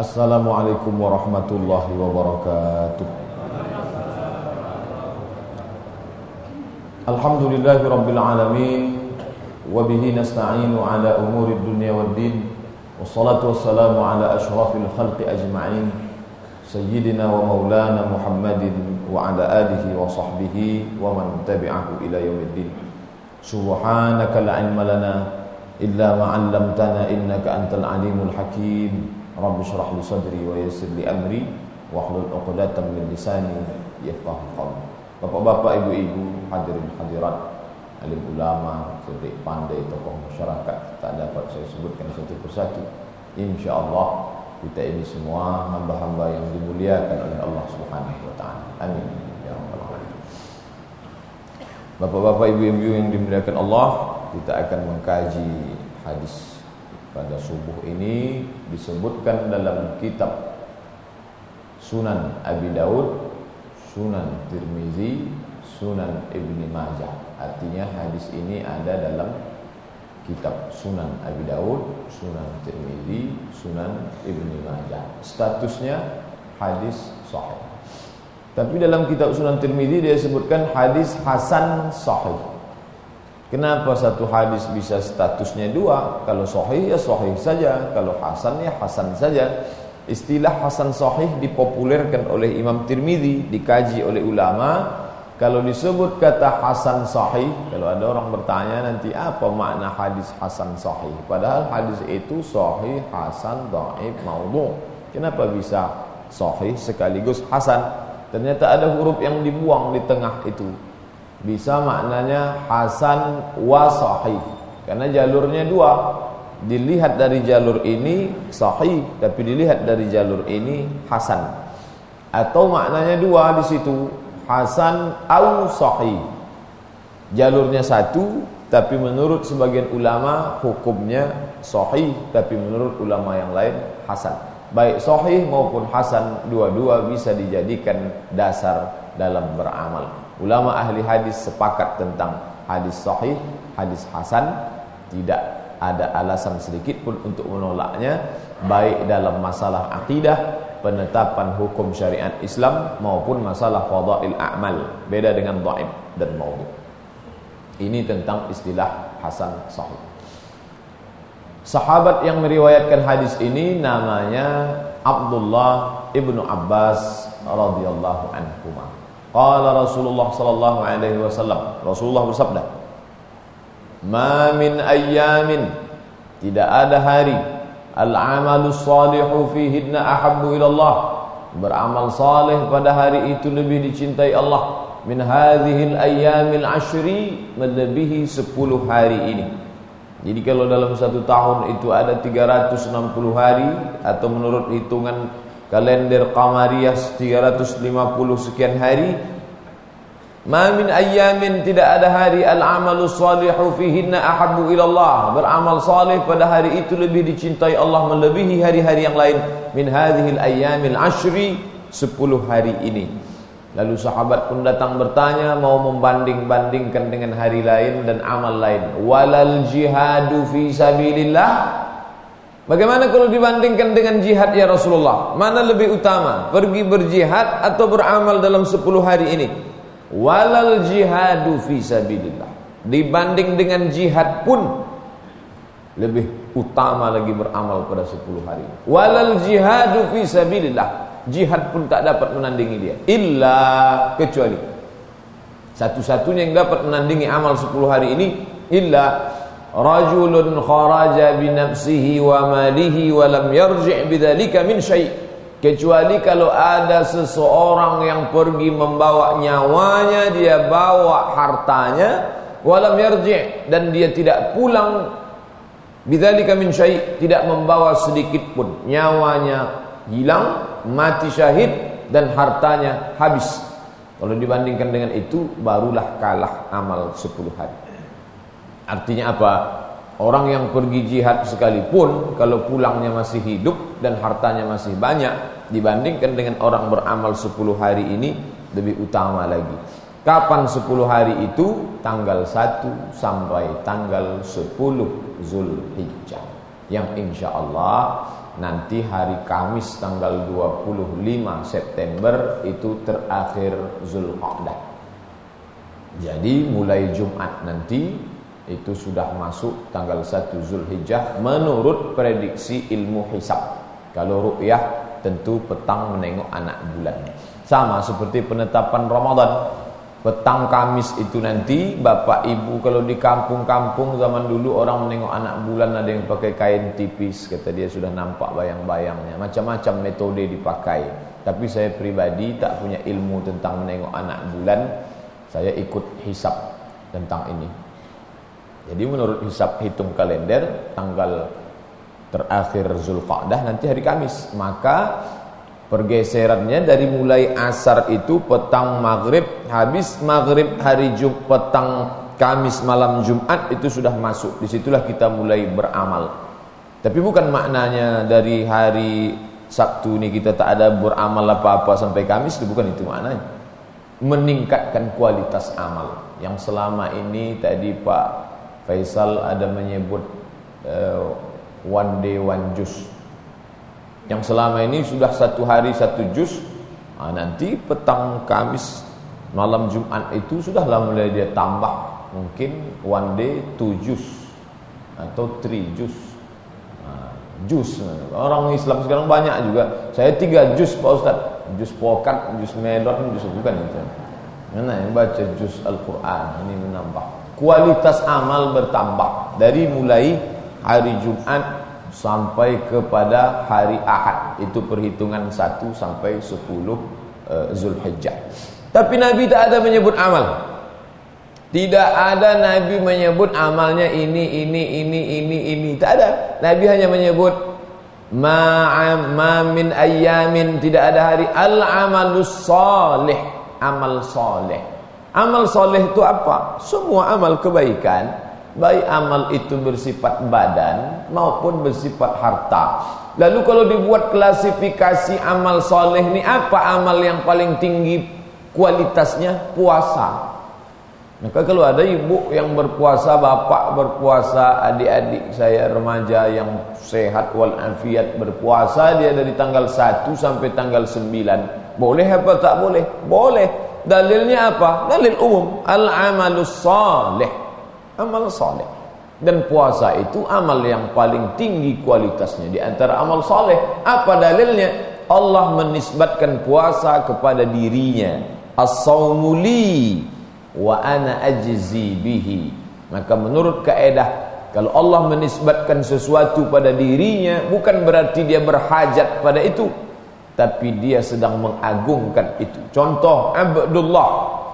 Assalamualaikum warahmatullahi wabarakatuh. Alhamdulillahi rabbil alamin, wa bihi nasta'inu ala umuri dunya waddin, wassalatu wassalamu ala ashrafil khalqi ajma'in, sayyidina wa maulana Muhammadin wa ala alihi wa sahbihi wa man tabi'ahu ila yaumiddin. Subhanaka la ilma lana illa ma 'allamtana innaka antal alimul hakim. Rabbi shrah li sadri wa yassir li amri wahlul 'uqdatam min lisani yafqahu qawli. Bapak-bapak, ibu-ibu, hadirin hadirat, alim ulama, cerdik pandai, tokoh masyarakat, tak dapat saya sebutkan satu persatu. Insyaallah kita ini semua hamba-hamba yang dimuliakan oleh Allah Subhanahu wa taala. Amin ya rabbal alamin. Bapak-bapak, ibu-ibu yang dimuliakan Allah, kita akan mengkaji hadis pada subuh ini. Disebutkan dalam kitab Sunan Abi Daud, Sunan Tirmizi, Sunan Ibni Majah. Artinya hadis ini ada dalam kitab Sunan Abi Daud, Sunan Tirmizi, Sunan Ibni Majah. Statusnya hadis sahih. Tapi dalam kitab Sunan Tirmizi dia sebutkan hadis hasan sahih. Kenapa satu hadis bisa statusnya dua? Kalau sahih ya sahih saja, kalau hasan ya hasan saja. Istilah hasan sahih dipopulerkan oleh Imam Tirmizi, dikaji oleh ulama. Kalau disebut kata hasan sahih, kalau ada orang bertanya nanti apa makna hadis hasan sahih? Padahal hadis itu sahih, hasan, dhaif, maudhu'. Kenapa bisa sahih sekaligus hasan? Ternyata ada huruf yang dibuang di tengah itu. Bisa maknanya hasan wa sahih, karena jalurnya dua. Dilihat dari jalur ini sahih, tapi dilihat dari jalur ini hasan. Atau maknanya dua di situ, hasan au sahih. Jalurnya satu, tapi menurut sebagian ulama hukumnya sahih, tapi menurut ulama yang lain hasan. Baik sahih maupun hasan, dua-dua bisa dijadikan dasar dalam beramal. Ulama ahli hadis sepakat tentang hadis sahih, hadis hasan, tidak ada alasan sedikit pun untuk menolaknya, baik dalam masalah akidah, penetapan hukum syariat Islam, maupun masalah fadail a'mal. Beda dengan dhaif dan maudhu'. Ini tentang istilah hasan sahih. Sahabat yang meriwayatkan hadis ini namanya Abdullah ibnu Abbas radhiyallahu anhuma. Qala Rasulullah sallallahu alaihi wasallam, Rasulullah bersabda, "Ma min ayyamin," tidak ada hari, "al-amalus salihu fihinna ahabbu ila Allah," beramal saleh pada hari itu lebih dicintai Allah, "min hadhil ayyamil ashri," melebihi 10 hari ini. Jadi kalau dalam satu tahun itu ada 360 hari, atau menurut hitungan kalender qamariyah 350 sekian hari. Ma min ayyamin, tidak ada hari, al-amalus salihu fihinna ahabbu ilallah, beramal salih pada hari itu lebih dicintai Allah melebihi hari-hari yang lain, min hadhil ayyamil ashri, 10 hari ini. Lalu sahabat pun datang bertanya, mau membanding-bandingkan dengan hari lain dan amal lain. Walal jihadu fi sabilillah, bagaimana kalau dibandingkan dengan jihad ya Rasulullah? Mana lebih utama? Pergi berjihad atau beramal dalam 10 hari ini? Walal jihadu fi sabilillah, dibanding dengan jihad pun lebih utama lagi beramal pada 10 hari. Walal jihadu fi sabilillah, jihad pun tak dapat menandingi dia. Illa, kecuali satu-satunya yang dapat menandingi amal 10 hari ini, illa rajulun kharaja bi nafsihi wa malihi wa lam yarji' bidzalika min syai'. Kecuali kalau ada seseorang yang pergi membawa nyawanya, dia bawa hartanya, wa lam yarji', dan dia tidak pulang bidzalika min syai', tidak membawa sedikit pun, nyawanya hilang, mati syahid, dan hartanya habis. Kalau dibandingkan dengan itu, barulah kalah amal 10 hari. Artinya apa? Orang yang pergi jihad sekalipun, kalau pulangnya masih hidup dan hartanya masih banyak, dibandingkan dengan orang beramal 10 hari ini, lebih utama lagi. Kapan 10 hari itu? Tanggal 1 sampai tanggal 10 Zulhijjah, yang insya Allah nanti hari Kamis tanggal 25 September itu terakhir Zulqa'dah. Jadi mulai Jumat nanti itu sudah masuk tanggal 1 Zulhijjah menurut prediksi ilmu hisab. Kalau ru'yah tentu petang menengok anak bulan. Sama seperti penetapan Ramadan. Petang Kamis itu nanti bapak ibu kalau di kampung-kampung zaman dulu orang menengok anak bulan ada yang pakai kain tipis, kata dia sudah nampak bayang-bayangnya. Macam-macam metode dipakai. Tapi saya pribadi tak punya ilmu tentang menengok anak bulan. Saya ikut hisab tentang ini. Jadi menurut hisab hitung kalender tanggal terakhir Zulqa'dah nanti hari Kamis. Maka pergeserannya dari mulai asar itu petang maghrib, habis maghrib hari Jumat, petang Kamis malam Jumat itu sudah masuk. Disitulah kita mulai beramal. Tapi bukan maknanya dari hari Sabtu ini kita tak ada beramal apa-apa sampai Kamis, itu bukan itu maknanya. Meningkatkan kualitas amal. Yang selama ini tadi Pak Faisal ada menyebut one day one juz. Yang selama ini sudah satu hari satu juz, nanti petang Kamis malam Jumat itu sudahlah mulai dia tambah, mungkin one day 2 juz atau 3 juz. Juz, orang Islam sekarang banyak juga. Saya 3 juz Pak Ustaz, juz pokat, juz melon, juz bukan itu. Mana yang baca juz Al-Quran ini menambah kualitas amal bertambah dari mulai hari Jumat sampai kepada hari Ahad. Itu perhitungan 1 sampai 10 Zulhijjah. Tapi Nabi tak ada menyebut amal. Tidak ada Nabi menyebut amalnya ini. Tak ada. Nabi hanya menyebut ma min ayyamin, tidak ada hari al-amalus salih, amal saleh. Amal saleh itu apa? Semua amal kebaikan, baik amal itu bersifat badan maupun bersifat harta. Lalu kalau dibuat klasifikasi amal soleh ini, apa amal yang paling tinggi kualitasnya? Puasa. Maka kalau ada ibu yang berpuasa, bapak berpuasa, adik-adik saya remaja yang sehat walafiat berpuasa, dia dari tanggal 1 sampai tanggal 9, boleh apa tak boleh? Boleh. Dalilnya apa? Dalil umum, al-amalus salih, amal saleh. Dan puasa itu amal yang paling tinggi kualitasnya di antara amal saleh. Apa dalilnya? Allah menisbatkan puasa kepada dirinya. As-saumu li wa ana ajzi bihi. Maka menurut kaedah, kalau Allah menisbatkan sesuatu pada dirinya, bukan berarti dia berhajat pada itu, tapi dia sedang mengagungkan itu. Contoh, Abdullah,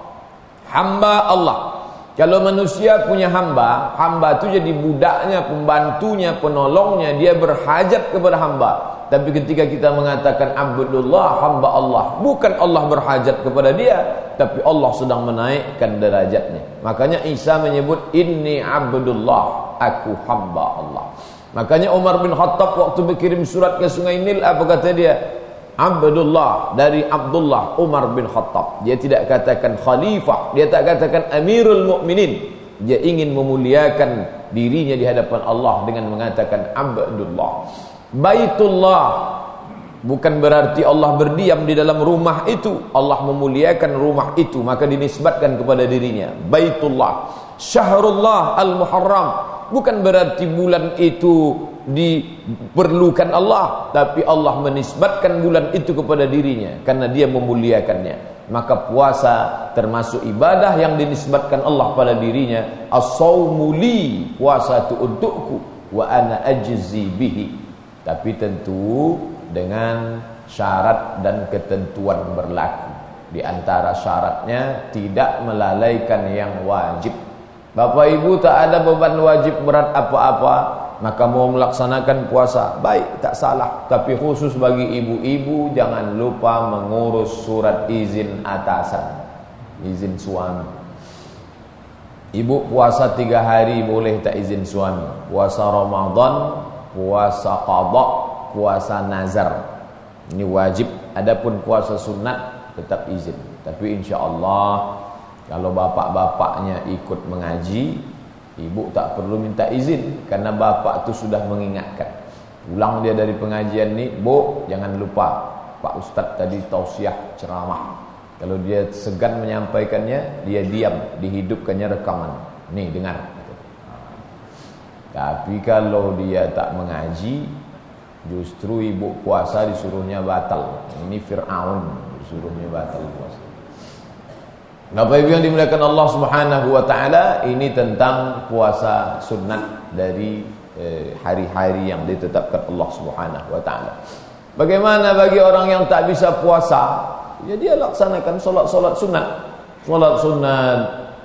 hamba Allah. Kalau manusia punya hamba, hamba itu jadi budaknya, pembantunya, penolongnya, dia berhajat kepada hamba. Tapi ketika kita mengatakan Abdullah, hamba Allah, bukan Allah berhajat kepada dia, tapi Allah sedang menaikkan derajatnya. Makanya Isa menyebut inni Abdullah, aku hamba Allah. Makanya Umar bin Khattab waktu berkirim surat ke Sungai Nil, apa kata dia? Abdullah, dari Abdullah Umar bin Khattab. Dia tidak katakan khalifah, dia tak katakan amirul mukminin. Dia ingin memuliakan dirinya di hadapan Allah dengan mengatakan Abdullah. Baitullah, bukan berarti Allah berdiam di dalam rumah itu. Allah memuliakan rumah itu, maka dinisbatkan kepada dirinya Baitullah. Syahrullah al-Muharram, bukan berarti bulan itu diperlukan Allah, tapi Allah menisbatkan bulan itu kepada dirinya karena dia memuliakannya. Maka puasa termasuk ibadah yang dinisbatkan Allah pada dirinya. As-saumu li, puasa itu untukku, wa ana ajzi bihi. Tapi tentu dengan syarat dan ketentuan berlaku. Di antara syaratnya tidak melalaikan yang wajib. Bapak ibu tak ada beban wajib berat apa-apa, maka mau melaksanakan puasa, baik, tak salah. Tapi khusus bagi ibu-ibu, jangan lupa mengurus surat izin atasan, izin suami. Ibu puasa 3 hari boleh tak izin suami. Puasa Ramadan, puasa qadha, puasa nazar, ini wajib. Adapun puasa sunat tetap izin. Tapi insya-Allah kalau bapak-bapaknya ikut mengaji, ibu tak perlu minta izin karena bapak itu sudah mengingatkan. Pulang dia dari pengajian ni, Bu, jangan lupa Pak Ustadz tadi tausiah ceramah. Kalau dia segan menyampaikannya, dia diam, dihidupkannya rekaman. Nih, dengar. Tapi kalau dia tak mengaji, justru ibu puasa disuruhnya batal. Ini Fir'aun disuruhnya batal puasa. Bapak Ibu yang dimuliakan Allah Subhanahu wa taala, ini tentang puasa sunat dari hari-hari yang ditetapkan Allah Subhanahu wa taala. Bagaimana bagi orang yang tak bisa puasa? Ya dia laksanakan solat-solat sunat. Solat sunat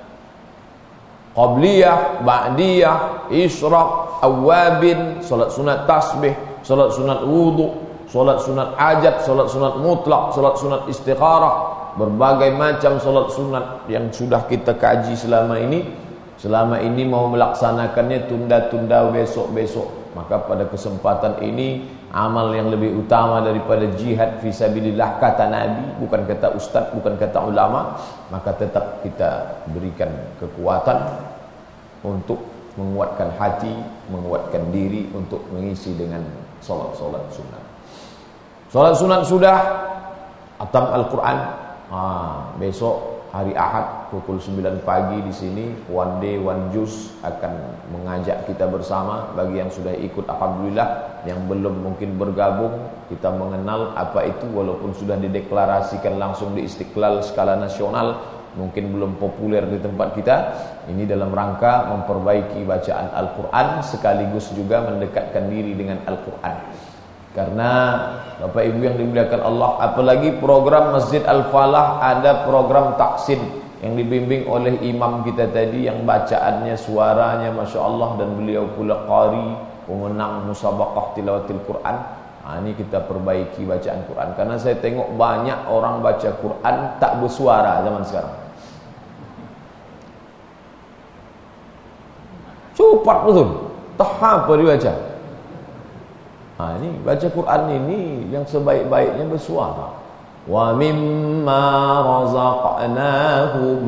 qabliyah, ba'diyah, isyraq, awabin, solat sunat tasbih, solat sunat wudu, solat sunat hajat, solat sunat mutlak, solat sunat istikharah, berbagai macam solat sunat yang sudah kita kaji selama ini. Selama ini mau melaksanakannya tunda-tunda besok-besok. Maka pada kesempatan ini amal yang lebih utama daripada jihad fisabilillah kata Nabi, bukan kata ustaz, bukan kata ulama. Maka tetap kita berikan kekuatan untuk menguatkan hati, menguatkan diri untuk mengisi dengan solat-solat sunat. Solat sunat sudah, atam Al-Quran. Besok hari Ahad pukul 9 pagi di sini One Day One Juz akan mengajak kita bersama. Bagi yang sudah ikut alhamdulillah, yang belum mungkin bergabung, kita mengenal apa itu walaupun sudah dideklarasikan langsung di Istiqlal skala nasional, mungkin belum populer di tempat kita. Ini dalam rangka memperbaiki bacaan Al-Quran sekaligus juga mendekatkan diri dengan Al-Quran. Karena Bapak Ibu yang dimuliakan Allah, apalagi program Masjid Al-Falah, ada program taksin yang dibimbing oleh imam kita tadi, yang bacaannya, suaranya Masya Allah, dan beliau pula qari, pemenang musabaqah tilawatil Quran. Ini kita perbaiki bacaan Quran. Karena saya tengok banyak orang baca Quran tak bersuara zaman sekarang. Cepat betul, tak apa dibaca. Ini baca Quran ini yang sebaik-baiknya bersuara. Wa mimma razaqnahum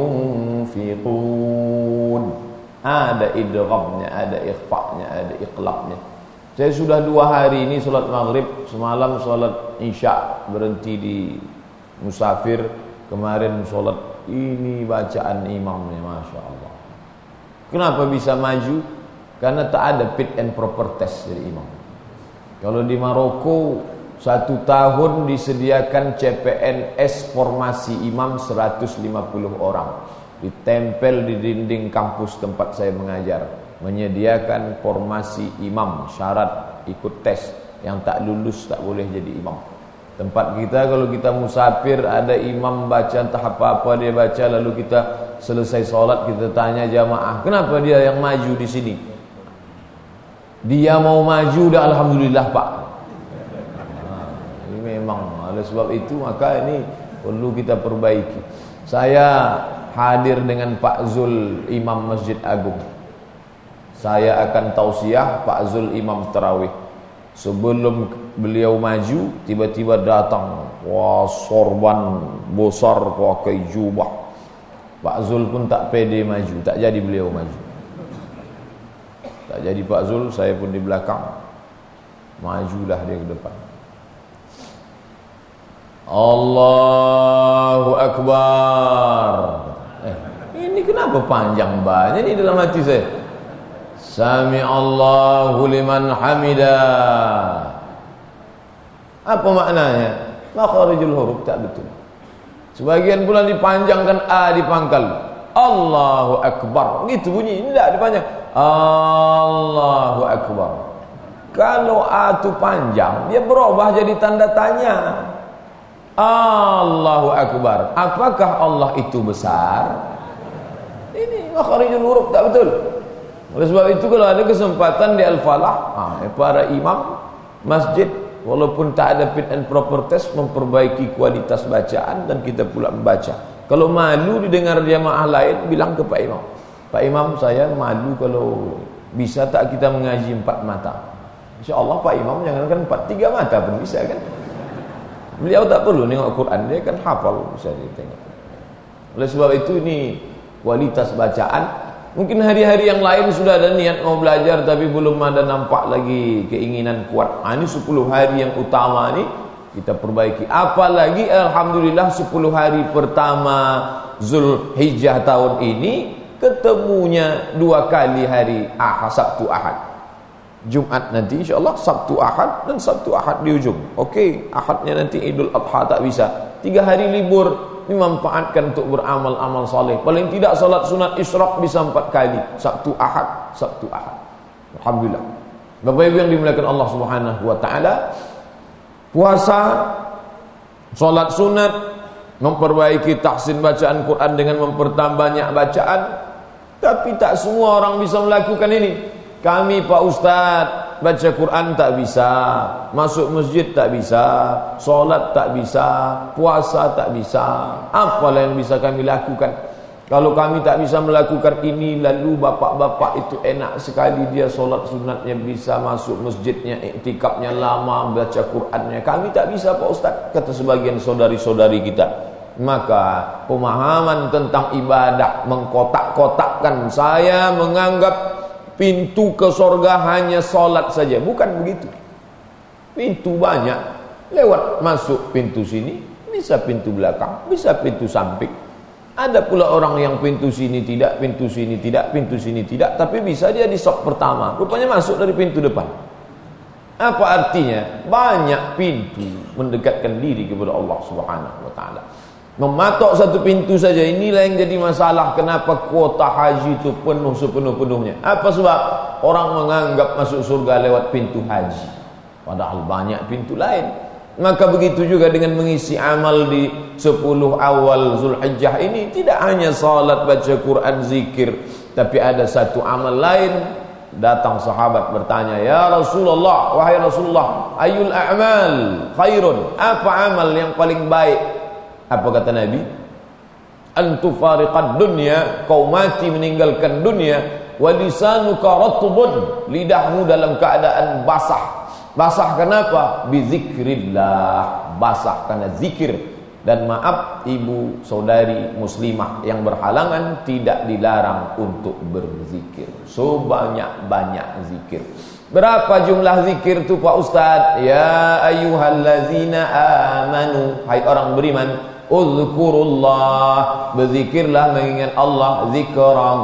yunfiqun. Ada idghamnya, ada ikhfa'nya, ada iqlabnya. Saya sudah 2 hari ini solat maghrib, semalam solat isya, berhenti di Musafir, kemarin solat ini bacaan imamnya Masya Allah. Kenapa bisa maju? Karena tak ada fit and proper test dari imam. Kalau di Maroko 1 tahun disediakan CPNS formasi imam 150 orang, ditempel di dinding kampus tempat saya mengajar, menyediakan formasi imam, syarat ikut tes, yang tak lulus tak boleh jadi imam. Tempat kita kalau kita musafir, ada imam baca entah apa-apa dia baca, lalu kita selesai solat kita tanya jamaah, kenapa dia yang maju di sini? Dia mau maju dah, alhamdulillah Pak. Ini memang oleh sebab itu maka ini perlu kita perbaiki. Saya hadir dengan Pak Zul Imam Masjid Agung. Saya akan tausiah Pak Zul Imam Tarawih. Sebelum beliau maju, tiba-tiba datang, wah sorban besar pakai jubah. Pak Zul pun tak pede maju, tak jadi beliau maju. Tak jadi Pak Zul, saya pun di belakang. Majulah dia ke depan. Allahu Akbar. Ini kenapa panjang banget ini dalam hati saya? Sami Allahu liman hamidah. Apa maknanya? Makharijul huruf tak betul. Sebagian pula dipanjangkan A di pangkal. Allahu Akbar. Gitu bunyi, ini tak dipanjang. Allahu Akbar. Kalau A itu panjang, dia berubah jadi tanda tanya. Allahu Akbar. Apakah Allah itu besar? Ini makharijul huruf tak betul. Oleh sebab itu kalau ada kesempatan di Al-Falah, para imam masjid, walaupun tak ada fit and proper test, memperbaiki kualitas bacaan dan kita pula membaca. Kalau malu didengar jamaah lain, bilang ke Pak Imam, Pak Imam saya malu kalau bisa tak kita mengaji 4 mata. InsyaAllah Pak Imam jangankan 4, 3 mata pun bisa kan. Beliau tak perlu nengok Quran, dia kan hafal, bisa ditengok. Oleh sebab itu ini kualitas bacaan Mungkin hari-hari yang lain sudah ada niat mau belajar tapi belum ada nampak lagi keinginan kuat. Ini 10 hari yang utama ini kita perbaiki. Apalagi alhamdulillah 10 hari pertama Zulhijjah tahun ini ketemunya 2 kali hari Ahad, Sabtu Ahad. Jumat nanti insyaAllah Sabtu Ahad dan Sabtu Ahad di ujung. Okey, Ahadnya nanti Idul Adha tak bisa. 3 hari libur dimanfaatkan untuk beramal-amal soleh. Paling tidak salat sunat isyraq bisa 4 kali. Sabtu Ahad, Sabtu Ahad. Alhamdulillah. Bapak Ibu yang dimuliakan Allah Subhanahu wa taala, puasa, salat sunat, memperbaiki tahsin bacaan Quran dengan memperbanyak bacaan, tapi tak semua orang bisa melakukan ini. Kami Pak Ustaz baca Quran tak bisa, masuk masjid tak bisa, solat tak bisa, puasa tak bisa. Apalah yang bisa kami lakukan? Kalau kami tak bisa melakukan ini, lalu bapak-bapak itu enak sekali dia solat sunatnya bisa, masuk masjidnya, iktikafnya lama, baca Qurannya. Kami tak bisa Pak Ustaz, kata sebagian saudari-saudari kita. Maka pemahaman tentang ibadah mengkotak-kotakkan, saya menganggap pintu ke surga hanya solat saja. Bukan begitu. Pintu banyak. Lewat masuk pintu sini, bisa pintu belakang, bisa pintu samping. Ada pula orang yang pintu sini tidak, pintu sini tidak, pintu sini tidak, tapi bisa dia di sop pertama. Rupanya masuk dari pintu depan. Apa artinya? Banyak pintu mendekatkan diri kepada Allah Subhanahu wa taala. Mematok satu pintu saja, inilah yang jadi masalah. Kenapa kuota haji itu penuh sepenuh-penuhnya? Apa sebab? Orang menganggap masuk surga lewat pintu haji, padahal banyak pintu lain. Maka begitu juga dengan mengisi amal di 10 awal Zulhijjah ini. Tidak hanya salat, baca Quran, zikir, tapi ada satu amal lain. Datang sahabat bertanya, ya Rasulullah, wahai Rasulullah, ayul a'mal khairun? Apa amal yang paling baik? Apa kata Nabi? Antufariqad dunya, kau mati meninggalkan dunia, walisanuka ratbun, lidahmu dalam keadaan basah. Basah kenapa? Bizikrillah, basah karena zikir. Dan maaf ibu saudari muslimah yang berhalangan, tidak dilarang untuk berzikir. Sebanyak-banyak zikir. Berapa jumlah zikir itu Pak Ustaz? Ya ayyuhallazina amanu, hai orang beriman, uzkurullah, berzikirlah mengingat Allah, zikran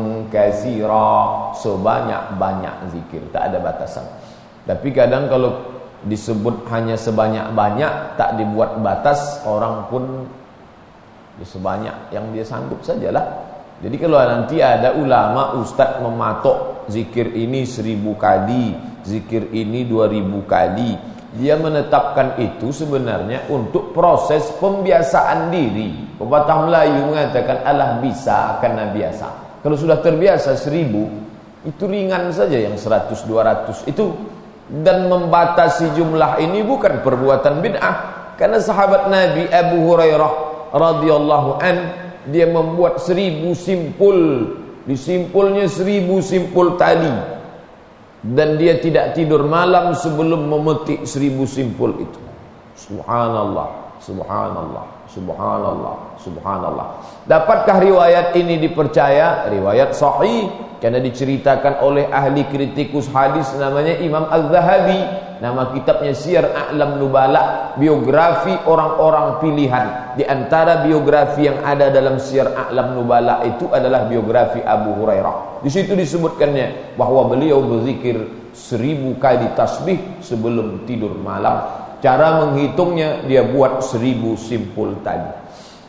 katsira, sebanyak-banyak zikir, tak ada batasan. Tapi kadang kalau disebut hanya sebanyak-banyak, tak dibuat batas, orang pun sebanyak yang dia sanggup sajalah. Jadi kalau nanti ada ulama, ustaz mematok zikir ini 1000 kali, zikir ini 2000 kali, dia menetapkan itu sebenarnya untuk proses pembiasaan diri. Pepatah Melayu mengatakan alah bisa karena biasa. Kalau sudah terbiasa 1000, itu ringan saja yang 100, 200 itu. Dan membatasi jumlah ini bukan perbuatan bid'ah. Karena sahabat Nabi Abu Hurairah radhiyallahu an, dia membuat 1000 simpul. Disimpulnya 1000 simpul tali. Dan dia tidak tidur malam sebelum memetik 1000 simpul itu. Subhanallah, subhanallah, subhanallah, subhanallah. Dapatkah riwayat ini dipercaya? Riwayat sahih, karena diceritakan oleh ahli kritikus hadis namanya Imam Az-Zahabi. Nama kitabnya Siyar A'lam Nubala, biografi orang-orang pilihan. Di antara biografi yang ada dalam Siyar A'lam Nubala itu adalah biografi Abu Hurairah. Di situ disebutkannya bahwa beliau berzikir 1000 kali tasbih sebelum tidur malam. Cara menghitungnya, dia buat 1000 simpul tadi.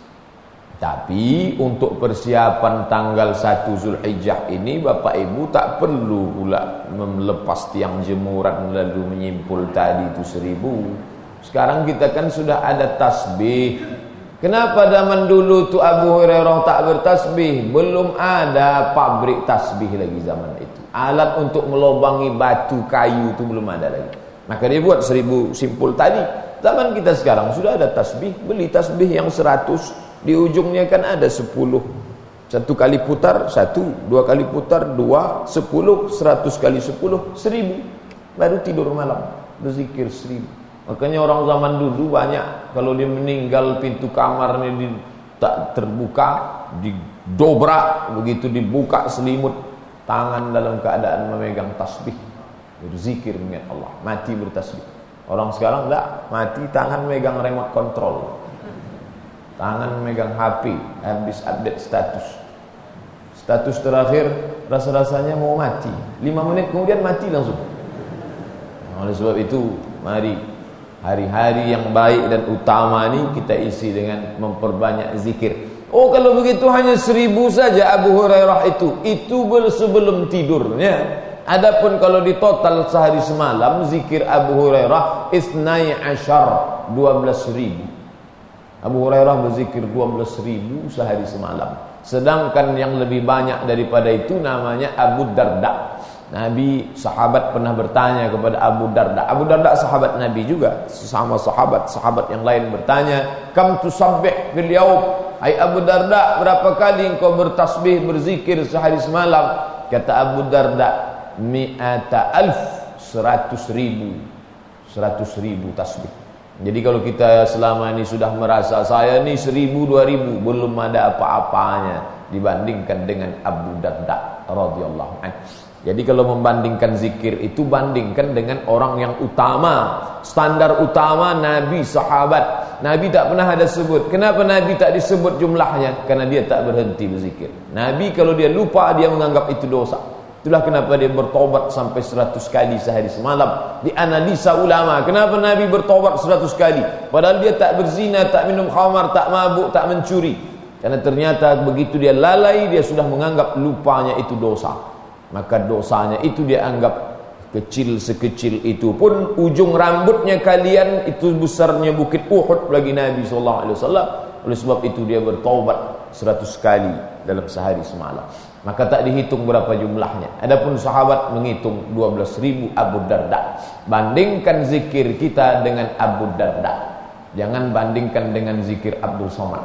Tapi untuk persiapan tanggal 1 Zulhijjah ini, Bapak Ibu tak perlu pula melepas tiang jemuran lalu menyimpul tadi itu 1000. Sekarang kita kan sudah ada tasbih. Kenapa zaman dulu tu Abu Hurairah tak bertasbih? Belum ada pabrik tasbih lagi zaman itu. Alat untuk melobangi batu kayu itu belum ada lagi. Maka dia buat 1000 simpul tadi. Zaman kita sekarang sudah ada tasbih. Beli tasbih yang 100, di ujungnya kan ada 10. 1 kali putar 1, 2 kali putar 2, 10, 100 kali 10, 1000. Baru tidur malam berzikir 1000. Makanya orang zaman dulu banyak, kalau dia meninggal pintu kamarnya tak terbuka, dobrak, begitu dibuka selimut, tangan dalam keadaan memegang tasbih, berzikir mengingat Allah, mati bertasbih. Orang sekarang enggak, mati tangan megang remote control, tangan megang HP, habis update status terakhir, rasa-rasanya mau mati, 5 menit kemudian mati langsung. Oleh sebab itu, mari hari-hari yang baik dan utama ini kita isi dengan memperbanyak zikir. Oh, kalau begitu hanya 1000 saja Abu Hurairah itu sebelum tidurnya. Adapun kalau di total sehari semalam zikir Abu Hurairah 12 ribu. Abu Hurairah berzikir 12 ribu sehari semalam. Sedangkan yang lebih banyak daripada itu namanya Abu Darda. Nabi, sahabat pernah bertanya kepada Abu Darda. Abu Darda sahabat Nabi juga. Sesama sahabat yang lain bertanya, "Kam tusabbih fil yaum?" Hai Abu Darda, berapa kali engkau bertasbih, berzikir sehari semalam? Kata Abu Darda, 100 ribu tasbih. Jadi kalau kita selama ini sudah merasa saya ini 1000, 2000, belum ada apa-apanya dibandingkan dengan Abu Darda radhiyallahu anhu. Jadi kalau membandingkan zikir itu, bandingkan dengan orang yang utama, standar utama Nabi, sahabat. Nabi tak pernah ada sebut. Kenapa Nabi tak disebut jumlahnya? Karena dia tak berhenti berzikir. Nabi kalau dia lupa, dia menganggap itu dosa. Itulah kenapa dia bertobat sampai 100 kali sehari semalam. Dianalisa ulama, kenapa Nabi bertobat 100 kali? Padahal dia tak berzina, tak minum khamar, tak mabuk, tak mencuri. Karena ternyata begitu dia lalai, dia sudah menganggap lupanya itu dosa. Maka dosanya itu dia anggap kecil, sekecil itu pun ujung rambutnya kalian itu besarnya bukit Uhud bagi Nabi SAW. Oleh sebab itu dia bertaubat 100 kali dalam sehari semalam. Maka tak dihitung berapa jumlahnya. Adapun sahabat menghitung 12 ribu Abu Darda. Bandingkan zikir kita dengan Abu Darda. Jangan bandingkan dengan zikir Abdul Somad.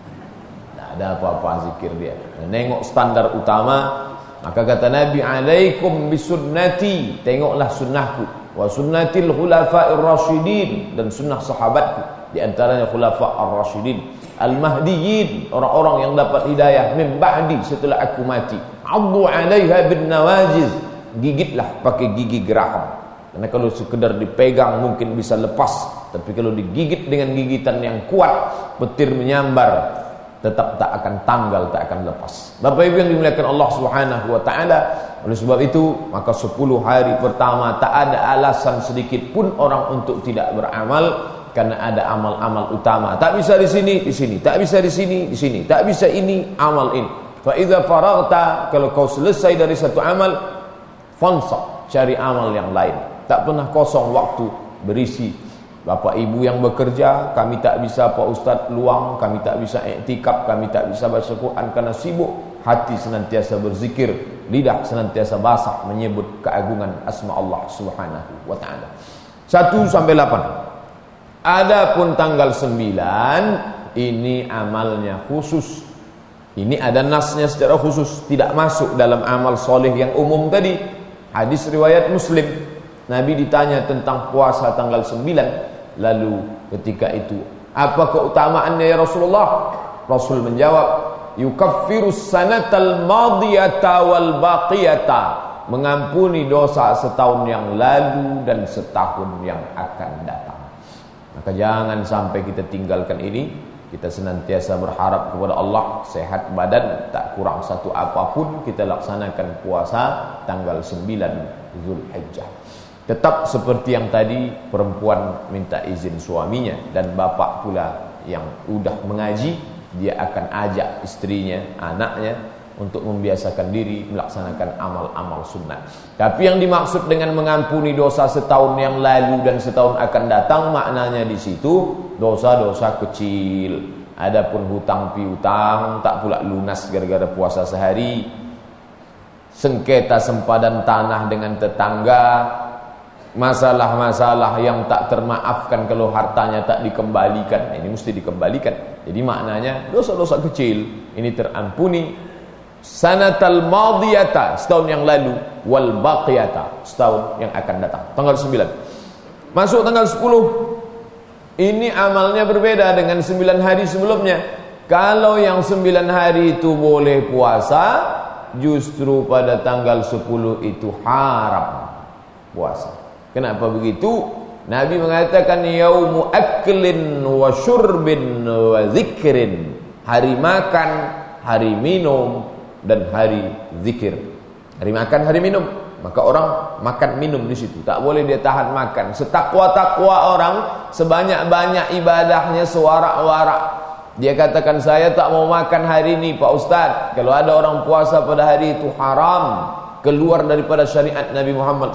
Tak ada apa-apa zikir dia. Nengok standar utama. Maka kata Nabi, alaikum bisunnati, tengoklah sunnahku, wa sunnatil khulafa'ir rasyidin, dan sunnah sahabatku, di antaranya khulafa'ir rasyidin al-mahdiyyin, orang-orang yang dapat hidayah min ba'di, setelah aku mati. Addu 'alaiha bin nawajiz, gigitlah pakai gigi geraham. Karena kalau sekedar dipegang mungkin bisa lepas, tapi kalau digigit dengan gigitan yang kuat, petir menyambar, tetap tak akan tanggal, tak akan lepas. Bapak Ibu yang dimuliakan Allah Subhanahu wa taala, oleh sebab itu maka 10 hari pertama tak ada alasan sedikit pun orang untuk tidak beramal, karena ada amal-amal utama. Tak bisa di sini, tak bisa di sini, tak bisa ini, amal ini. Fa idza faraghta, kalau kau selesai dari satu amal, fansab, cari amal yang lain. Tak pernah kosong waktu berisi. Bapak ibu yang bekerja, kami tak bisa Pak Ustaz luang, kami tak bisa iktikaf, kami tak bisa baca Quran karena sibuk. Hati senantiasa berzikir, lidah senantiasa basah menyebut keagungan asma Allah Subhanahu wa taala. 1 sampai 8. Adapun tanggal 9 ini amalnya khusus. Ini ada nasnya secara khusus, tidak masuk dalam amal soleh yang umum tadi. Hadis riwayat Muslim. Nabi ditanya tentang puasa tanggal 9. Lalu ketika itu, apa keutamaannya ya Rasulullah? Rasul menjawab, yukaffirus sanatal madiyata wal baqiyata, mengampuni dosa setahun yang lalu dan setahun yang akan datang. Maka jangan sampai kita tinggalkan ini. Kita senantiasa berharap kepada Allah sehat badan, tak kurang satu apapun. Kita laksanakan puasa tanggal 9 Zulhijjah. Tetap seperti yang tadi, perempuan minta izin suaminya, dan bapak pula yang udah mengaji, dia akan ajak istrinya, anaknya untuk membiasakan diri melaksanakan amal-amal sunnah. Tapi yang dimaksud dengan mengampuni dosa setahun yang lalu dan setahun akan datang, maknanya di situ dosa-dosa kecil. Adapun hutang piutang tak pula lunas gara-gara puasa sehari, sengketa sempadan tanah dengan tetangga, masalah-masalah yang tak termaafkan kalau hartanya tak dikembalikan, ini mesti dikembalikan. Jadi maknanya dosa-dosa kecil ini terampuni. Sanatal madiyata, setahun yang lalu, wal baqiyata, setahun yang akan datang. Tanggal 9. Masuk tanggal 10. Ini amalnya berbeda dengan 9 hari sebelumnya. Kalau yang 9 hari itu boleh puasa, justru pada tanggal 10 itu haram puasa. Kenapa begitu? Nabi mengatakan yaumu aklin wa syurbin wa zikrin. Hari makan, hari minum, dan hari zikir. Hari makan, hari minum. Maka orang makan minum di situ. Tak boleh dia tahan makan. Setakwa-takwa orang, sebanyak-banyak ibadahnya sewarak-warak. Dia katakan, saya tak mau makan hari ini Pak Ustaz. Kalau ada orang puasa pada hari itu haram, keluar daripada syariat Nabi Muhammad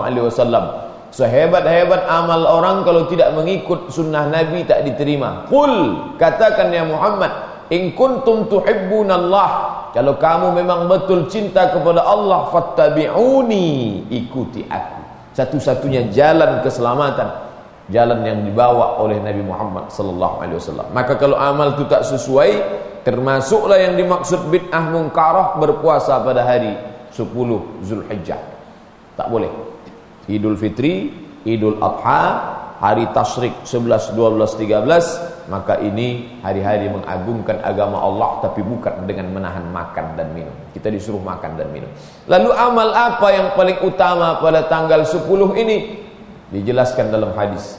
SAW. Sehebat-hebat amal orang, kalau tidak mengikut sunnah Nabi tak diterima. Qul, katakan ya Muhammad, in kuntum tuhibbunallah, kalau kamu memang betul cinta kepada Allah, fattabi'uni, ikuti aku. Satu-satunya jalan keselamatan, jalan yang dibawa oleh Nabi Muhammad sallallahu alaihi wasallam. Maka kalau amal itu tak sesuai, termasuklah yang dimaksud bid'ah munkarah, berpuasa pada hari 10 Zulhijjah. Tak boleh. Idul Fitri, Idul Adha, hari tasyrik 11, 12, 13, maka ini hari-hari mengagungkan agama Allah, tapi bukan dengan menahan makan dan minum. Kita disuruh makan dan minum. Lalu amal apa yang paling utama pada tanggal 10 ini? Dijelaskan dalam hadis,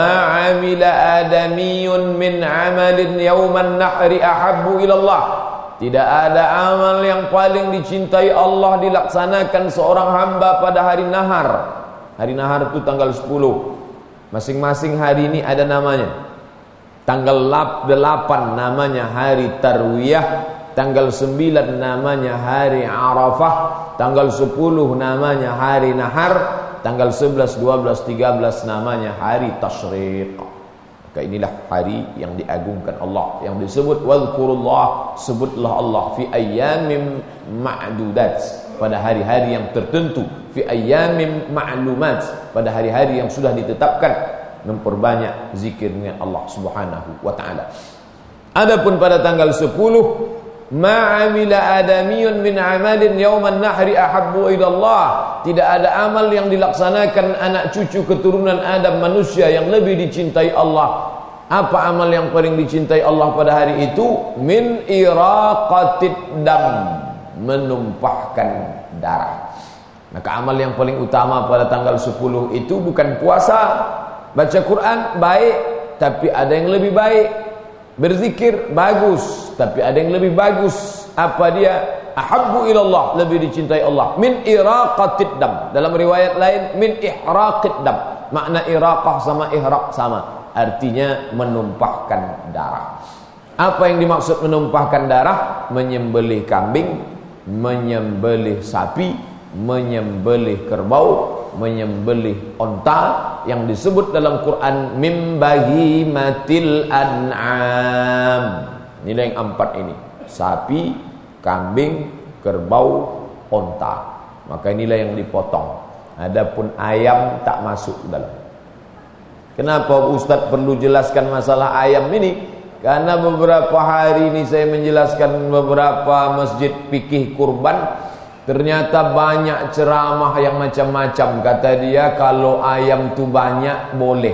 ma'amila adamiyun min amalin yawman nahri ahabbu ilallah. Tidak ada amal yang paling dicintai Allah dilaksanakan seorang hamba pada hari nahar. Hari nahar itu tanggal 10. Masing-masing hari ini ada namanya. Tanggal 8 namanya hari Tarwiyah, tanggal 9 namanya hari Arafah, tanggal 10 namanya hari Nahar, tanggal 11, 12, 13 namanya hari Tasyriq. Maka inilah hari yang diagungkan Allah, yang disebut wadhkurullah, sebutlah Allah fi ayyamin ma'dudat, pada hari-hari yang tertentu, fi ayyamin ma'lumat, pada hari-hari yang sudah ditetapkan. Memperbanyak zikirnya Allah Subhanahu wa taala. Adapun pada tanggal 10, ma'amila adamiyun min amalin yauman nahri ahabbu ilallah. Tidak ada amal yang dilaksanakan anak cucu keturunan Adam manusia yang lebih dicintai Allah. Apa amal yang paling dicintai Allah pada hari itu? Min iraqatid dam, menumpahkan darah. Maka amal yang paling utama pada tanggal 10 itu bukan puasa. Baca Quran baik, tapi ada yang lebih baik. Berzikir bagus, tapi ada yang lebih bagus. Apa dia? Ahabbu ilallah, lebih dicintai Allah. Min iraqatid dam. Dalam riwayat lain, min ihraqid dam. Makna iraqah sama ihraq sama, artinya menumpahkan darah. Apa yang dimaksud menumpahkan darah? Menyembelih kambing, menyembelih sapi, menyembelih kerbau, menyembelih onta, yang disebut dalam Quran mim bahimatil an'am. Nilai yang 4 ini: sapi, kambing, kerbau, onta. Maka inilah yang dipotong. Adapun ayam tak masuk dalam. Kenapa Ustaz perlu jelaskan masalah ayam ini? Karena beberapa hari ini saya menjelaskan beberapa masjid fikih kurban. Ternyata banyak ceramah yang macam-macam. Kata dia kalau ayam tu banyak boleh.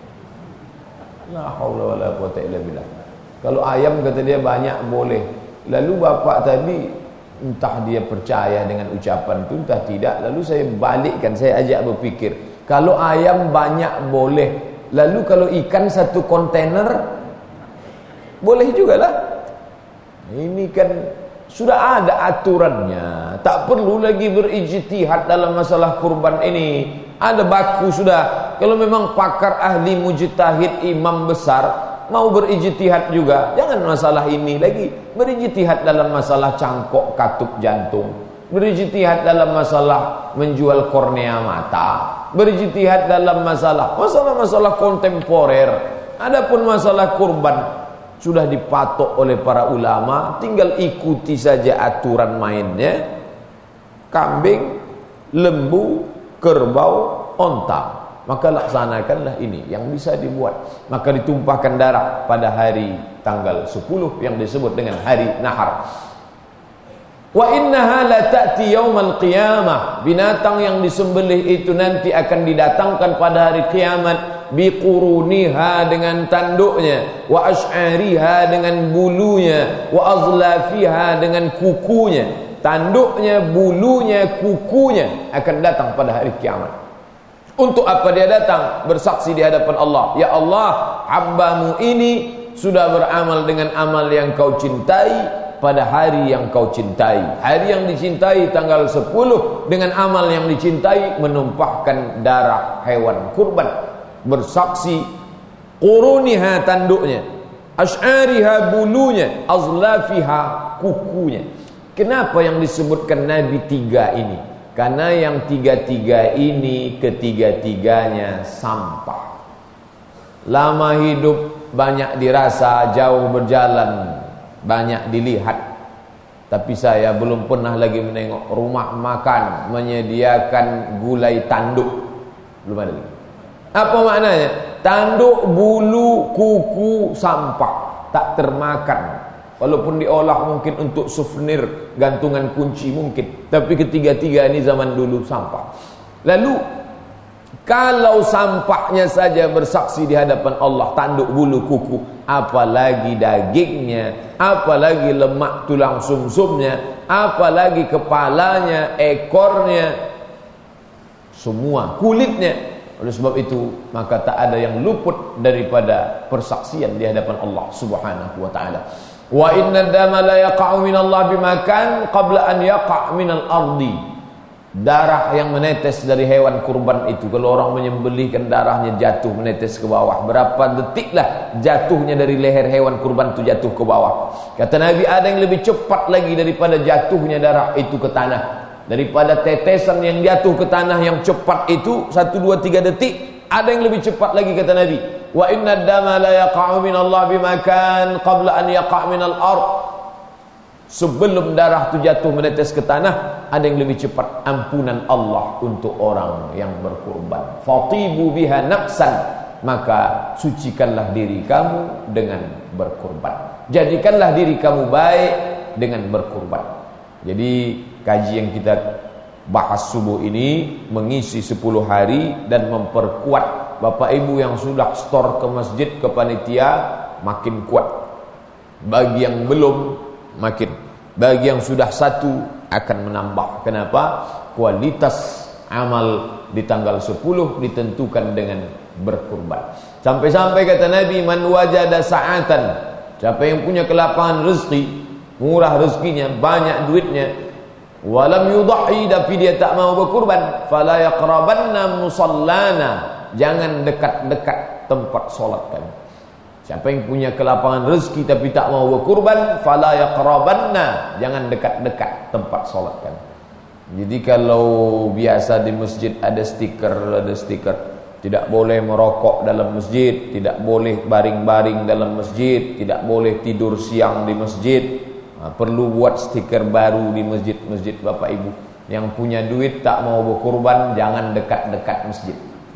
La haula wala quwata illa billah. Kalau ayam kata dia banyak boleh. Lalu bapak tadi entah dia percaya dengan ucapan tu entah tidak. Lalu saya balikkan, saya ajak berfikir. Kalau ayam banyak boleh. Lalu kalau ikan satu kontainer boleh jugalah. Ini kan sudah ada aturannya, tak perlu lagi berijtihad dalam masalah kurban ini. Ada baku sudah. Kalau memang pakar ahli mujtahid imam besar mau berijtihad juga, jangan masalah ini lagi. Berijtihad dalam masalah cangkok katup jantung, berijtihad dalam masalah menjual kornea mata, berijtihad dalam masalah kontemporer. Adapun masalah kurban sudah dipatok oleh para ulama, tinggal ikuti saja aturan mainnya. Kambing, lembu, kerbau, onta, maka laksanakanlah ini yang bisa dibuat. Maka ditumpahkan darah pada hari tanggal 10 yang disebut dengan hari nahar. Wa innaha la ta'ti yaumal qiyamah. Binatang yang disembelih itu nanti akan didatangkan pada hari kiamat. biquruniha dengan tanduknya, wa ash'ariha dengan bulunya, wa azlafiha dengan kukunya. Tanduknya, bulunya, kukunya akan datang pada hari kiamat. Untuk apa dia datang? Bersaksi di hadapan Allah, ya Allah, hambamu ini sudah beramal dengan amal yang kau cintai pada hari yang kau cintai. Hari yang dicintai tanggal 10 dengan amal yang dicintai menumpahkan darah hewan kurban. Bersaksi quruniha tanduknya, ash'ariha bulunya, azlafiha kukunya. Kenapa yang disebutkan Nabi 3 ini? Karena yang 3 ini ketiga-tiganya sampah. Lama hidup banyak dirasa, jauh berjalan banyak dilihat. Tapi saya belum pernah lagi menengok rumah makan menyediakan gulai tanduk. Belum ada lagi. Apa maknanya? Tanduk, bulu, kuku, sampah, tak termakan. Walaupun diolah mungkin untuk souvenir, gantungan kunci mungkin. Tapi ketiga-tiga ini zaman dulu sampah. Lalu kalau sampahnya saja bersaksi di hadapan Allah, tanduk, bulu, kuku, apalagi dagingnya, apalagi lemak tulang sumsumnya, apalagi kepalanya, ekornya, semua kulitnya. Oleh sebab itu, maka tak ada yang luput daripada persaksian di hadapan Allah Subhanahu wa taala. Wa inna dama la yaqa'u minallahi bimakan qabla an yaqa' minal ardi. Darah yang menetes dari hewan kurban itu, kalau orang menyembelihkan darahnya jatuh menetes ke bawah, berapa detiklah jatuhnya dari leher hewan kurban itu jatuh ke bawah. Kata Nabi, ada yang lebih cepat lagi daripada jatuhnya darah itu ke tanah, daripada tetesan yang jatuh ke tanah yang cepat itu 1, 2, 3 detik. Ada yang lebih cepat lagi kata Nabi. Wa inna dama la yaqa'u minallahi bimakan qabla an yaqa' minal ard. Sebelum darah itu jatuh menetes ke tanah, ada yang lebih cepat ampunan Allah untuk orang yang berkurban. Fatibu biha nafsan, maka sucikanlah diri kamu dengan berkurban. Jadikanlah diri kamu baik dengan berkurban. Jadi kaji yang kita bahas subuh ini mengisi 10 hari dan memperkuat Bapak Ibu yang sudah store ke masjid, ke panitia, makin kuat. Bagi yang belum, makin. Bagi yang sudah 1 akan menambah. Kenapa? Kualitas amal di tanggal 10 ditentukan dengan berkurban. Sampai-sampai kata Nabi, man wajada sa'atan, siapa yang punya kelapangan rezeki, murah rezekinya, banyak duitnya, walam yudhi, tapi dia tak mau berkurban, fala yaqrabanna musallana, jangan dekat-dekat tempat solat kami. Siapa yang punya kelapangan rezeki tapi tak mau berkurban, fala yaqrabanna, jangan dekat-dekat tempat solat kami. Jadi kalau biasa di masjid ada stiker, tidak boleh merokok dalam masjid, tidak boleh baring-baring dalam masjid, tidak boleh tidur siang di masjid. Perlu buat stiker baru di masjid-masjid Bapak Ibu. Yang punya duit tak mau berkurban, jangan dekat-dekat masjid.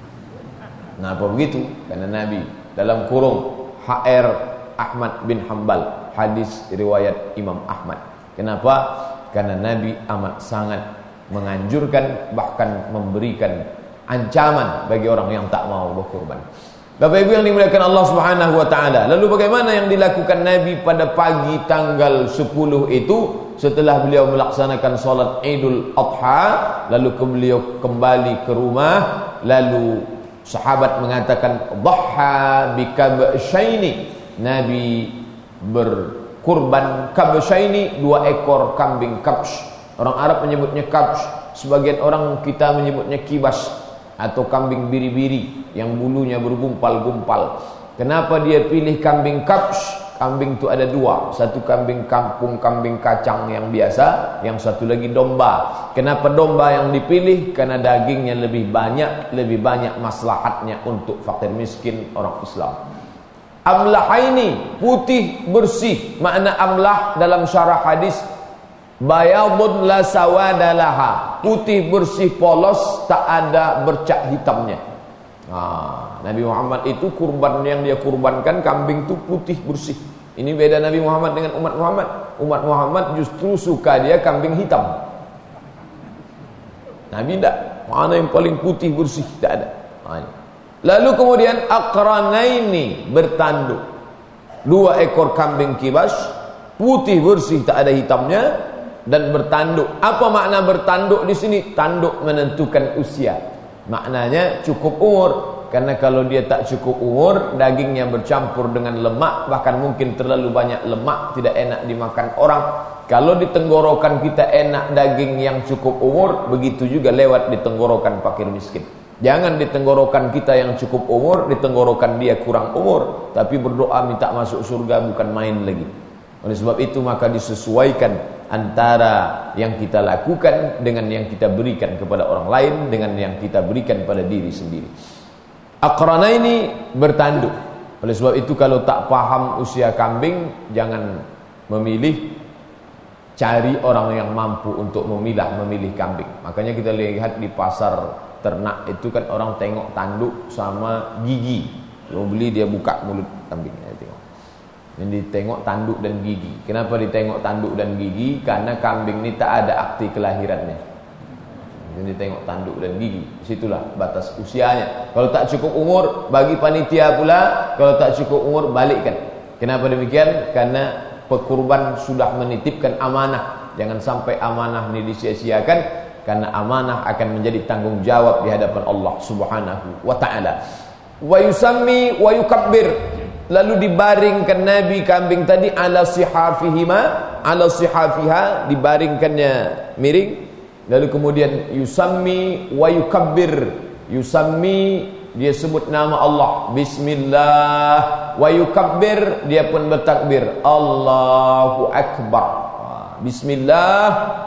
Kenapa begitu? Karena Nabi dalam kurung HR Ahmad bin Hanbal, hadis riwayat Imam Ahmad. Kenapa? Karena Nabi amat sangat menganjurkan, bahkan memberikan ancaman bagi orang yang tak mau berkurban. Bapak Ibu yang dimuliakan Allah Subhanahu wa taala. Lalu bagaimana yang dilakukan Nabi pada pagi tanggal 10 itu setelah beliau melaksanakan salat Idul Adha, lalu beliau kembali ke rumah, lalu sahabat mengatakan dhaha bikabsyaini. Nabi berkurban kabsyaini, 2 ekor kambing kabs. Orang Arab menyebutnya kabs, sebagian orang kita menyebutnya kibas atau kambing biri-biri yang bulunya bergumpal-gumpal. Kenapa dia pilih kambing kabs? Kambing itu ada 2, satu kambing kampung, kambing kacang yang biasa, yang satu lagi domba. Kenapa domba yang dipilih? Karena dagingnya lebih banyak maslahatnya untuk fakir miskin orang Islam. Amlahaini, putih bersih. Makna amlah dalam syarah hadis, bayadun la sawadalaha, putih bersih polos, tak ada bercak hitamnya. Nabi Muhammad itu kurban yang dia kurbankan, kambing itu putih bersih. Ini beda Nabi Muhammad dengan umat Muhammad. Umat Muhammad justru suka dia kambing hitam. Nabi tidak. Mana yang paling putih bersih? Tak ada. Lalu kemudian aqranaini, bertanduk. 2 ekor kambing kibas, putih bersih tak ada hitamnya, dan bertanduk. Apa makna bertanduk di sini? Tanduk menentukan usia. Maknanya cukup umur. Karena kalau dia tak cukup umur, dagingnya bercampur dengan lemak, bahkan mungkin terlalu banyak lemak, tidak enak dimakan orang. Kalau di tenggorokan kita enak daging yang cukup umur, begitu juga lewat di tenggorokan fakir miskin. Jangan di tenggorokan kita yang cukup umur, di tenggorokan dia kurang umur, tapi berdoa minta masuk surga bukan main lagi. Oleh sebab itu maka disesuaikan antara yang kita lakukan dengan yang kita berikan kepada orang lain, dengan yang kita berikan pada diri sendiri. Aqrana ini bertanduk. Oleh sebab itu kalau tak paham usia kambing, jangan memilih, cari orang yang mampu untuk memilih kambing. Makanya kita lihat di pasar ternak itu kan orang tengok tanduk sama gigi. Kalau beli dia buka mulut kambingnya, tengok. Ini ditengok tanduk dan gigi. Kenapa ditengok tanduk dan gigi? Karena kambing ini tak ada akte kelahirannya. Ini tengok tanduk dan gigi. Situlah batas usianya. Kalau tak cukup umur, bagi panitia pula. Kalau tak cukup umur, balikkan. Kenapa demikian? Karena pekurban sudah menitipkan amanah. Jangan sampai amanah ini disia-siakan, karena amanah akan menjadi tanggung jawab di hadapan Allah Subhanahu wa taala. Wa yusammi wa yukabbir. Lalu dibaringkan Nabi kambing tadi ala sihafiha, dibaringkannya miring. Lalu kemudian yusammi wa yukabbir. Yusammi, dia sebut nama Allah, bismillah. Wa yukabbir, dia pun bertakbir, Allahu akbar. Bismillah,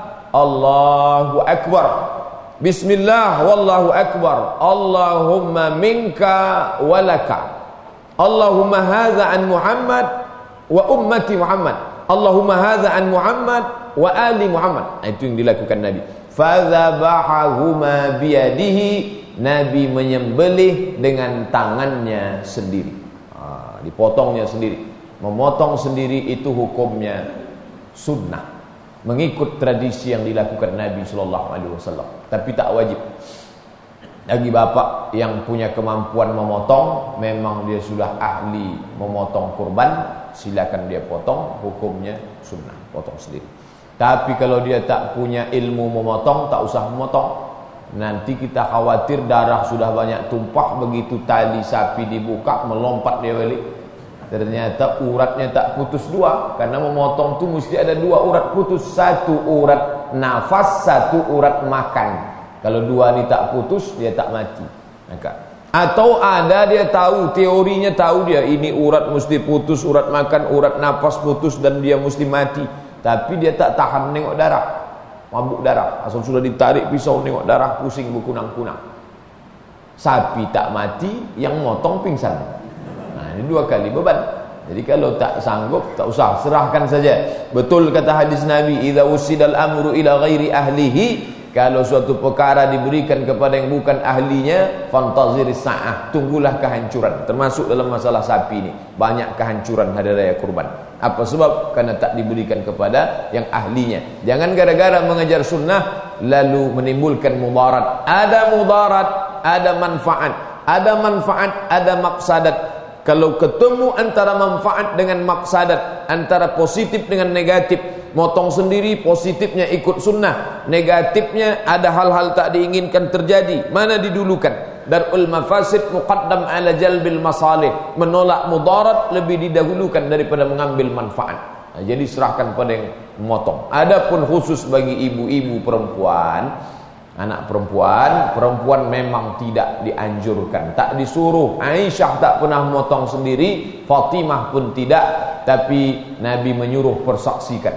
Allahu akbar. Bismillah wallahu akbar. Allahumma minka walaka. Allahumma hadza an Muhammad wa ummati Muhammad. Allahumma hadza an Muhammad wa ali Muhammad. Itu yang dilakukan Nabi. Fadzabahahuma biyadihi, Nabi menyembelih dengan tangannya sendiri. Dipotongnya sendiri. Memotong sendiri itu hukumnya sunnah, mengikut tradisi yang dilakukan Nabi SAW. Tapi tak wajib. Bagi bapak yang punya kemampuan memotong, memang dia sudah ahli memotong kurban, silakan dia potong, hukumnya sunnah, potong sendiri. Tapi kalau dia tak punya ilmu memotong, tak usah memotong. Nanti kita khawatir darah sudah banyak tumpah, begitu tali sapi dibuka, melompat dia balik. Ternyata uratnya tak putus 2. Karena memotong tu mesti ada 2 urat putus. 1 urat nafas, 1 urat makan. Kalau 2 ni tak putus, dia tak mati. Atau ada dia tahu, teorinya tahu dia, ini urat mesti putus, urat makan, urat nafas putus, dan dia mesti mati. Tapi dia tak tahan nengok darah, mabuk darah. Asal sudah ditarik pisau, nengok darah, pusing berkunang-kunang. Sapi tak mati, yang motong pingsan. Nah, ini 2 kali beban. Jadi kalau tak sanggup, tak usah, serahkan saja. Betul kata hadis Nabi, idza usidal amru ila ghairi ahlihi, kalau suatu perkara diberikan kepada yang bukan ahlinya, fantaziris sa'ah, tunggulah kehancuran. Termasuk dalam masalah sapi ini, banyak kehancuran hari raya kurban. Apa sebab? Karena tak diberikan kepada yang ahlinya. Jangan gara-gara mengejar sunnah lalu menimbulkan mudarat. Ada mudarat, ada manfaat. Ada manfaat, ada maksadat. Kalau ketemu antara manfaat dengan maksadat, antara positif dengan negatif, motong sendiri positifnya ikut sunnah, negatifnya ada hal-hal tak diinginkan terjadi, mana didulukan? Darul mafasid muqaddam ala jalbil masalih. Menolak mudarat lebih didahulukan daripada mengambil manfaat. Nah, jadi serahkan pada yang memotong. Adapun khusus bagi ibu-ibu perempuan, anak perempuan memang tidak dianjurkan, tak disuruh. Aisyah tak pernah memotong sendiri, Fatimah pun tidak, tapi Nabi menyuruh persaksikan.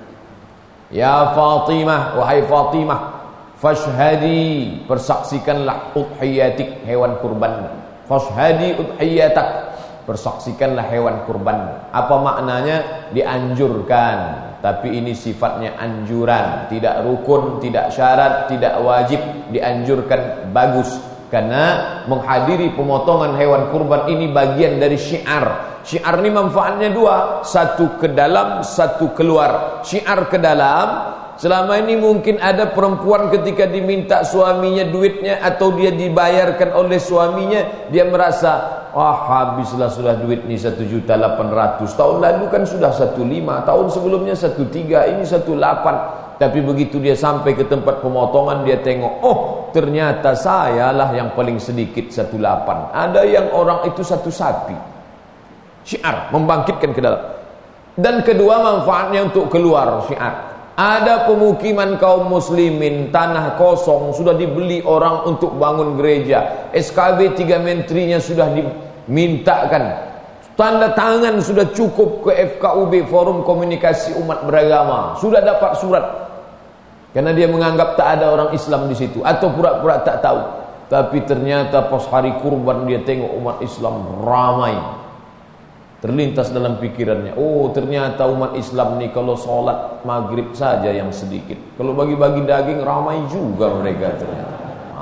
Ya Fatimah, wahai Fatimah, fashhadi, persaksikanlah udhiyatik, hewan kurban. Fashhadi udhiyatak, persaksikanlah hewan kurban. Apa maknanya? Dianjurkan. Tapi ini sifatnya anjuran, tidak rukun, tidak syarat, tidak wajib. Dianjurkan, bagus. Karena menghadiri pemotongan hewan kurban ini bagian dari syiar. Syiar ini manfaatnya 2, 1 ke dalam, 1 keluar. Syiar ke dalam, Selama ini mungkin ada perempuan ketika diminta suaminya duitnya atau dia dibayarkan oleh suaminya, dia merasa, habislah sudah duit ini 1.800.000. Tahun lalu kan sudah 1.5, tahun sebelumnya 1.3, ini 1.8. Tapi begitu dia sampai ke tempat pemotongan, dia tengok, ternyata sayalah yang paling sedikit 1.8. Ada yang orang itu 1 sapi. Syiar, membangkitkan ke dalam. Dan kedua, manfaatnya untuk keluar, syiar. Ada pemukiman kaum muslimin, tanah kosong, sudah dibeli orang untuk bangun gereja. SKB 3 menterinya sudah dimintakan. Tanda tangan sudah cukup ke FKUB, Forum Komunikasi Umat Beragama. Sudah dapat surat. Karena dia menganggap tak ada orang Islam di situ, atau pura-pura tak tahu. Tapi ternyata pas hari kurban dia tengok umat Islam ramai. Terlintas dalam pikirannya, ternyata umat Islam ni kalau solat maghrib saja yang sedikit, kalau bagi-bagi daging ramai juga mereka ternyata.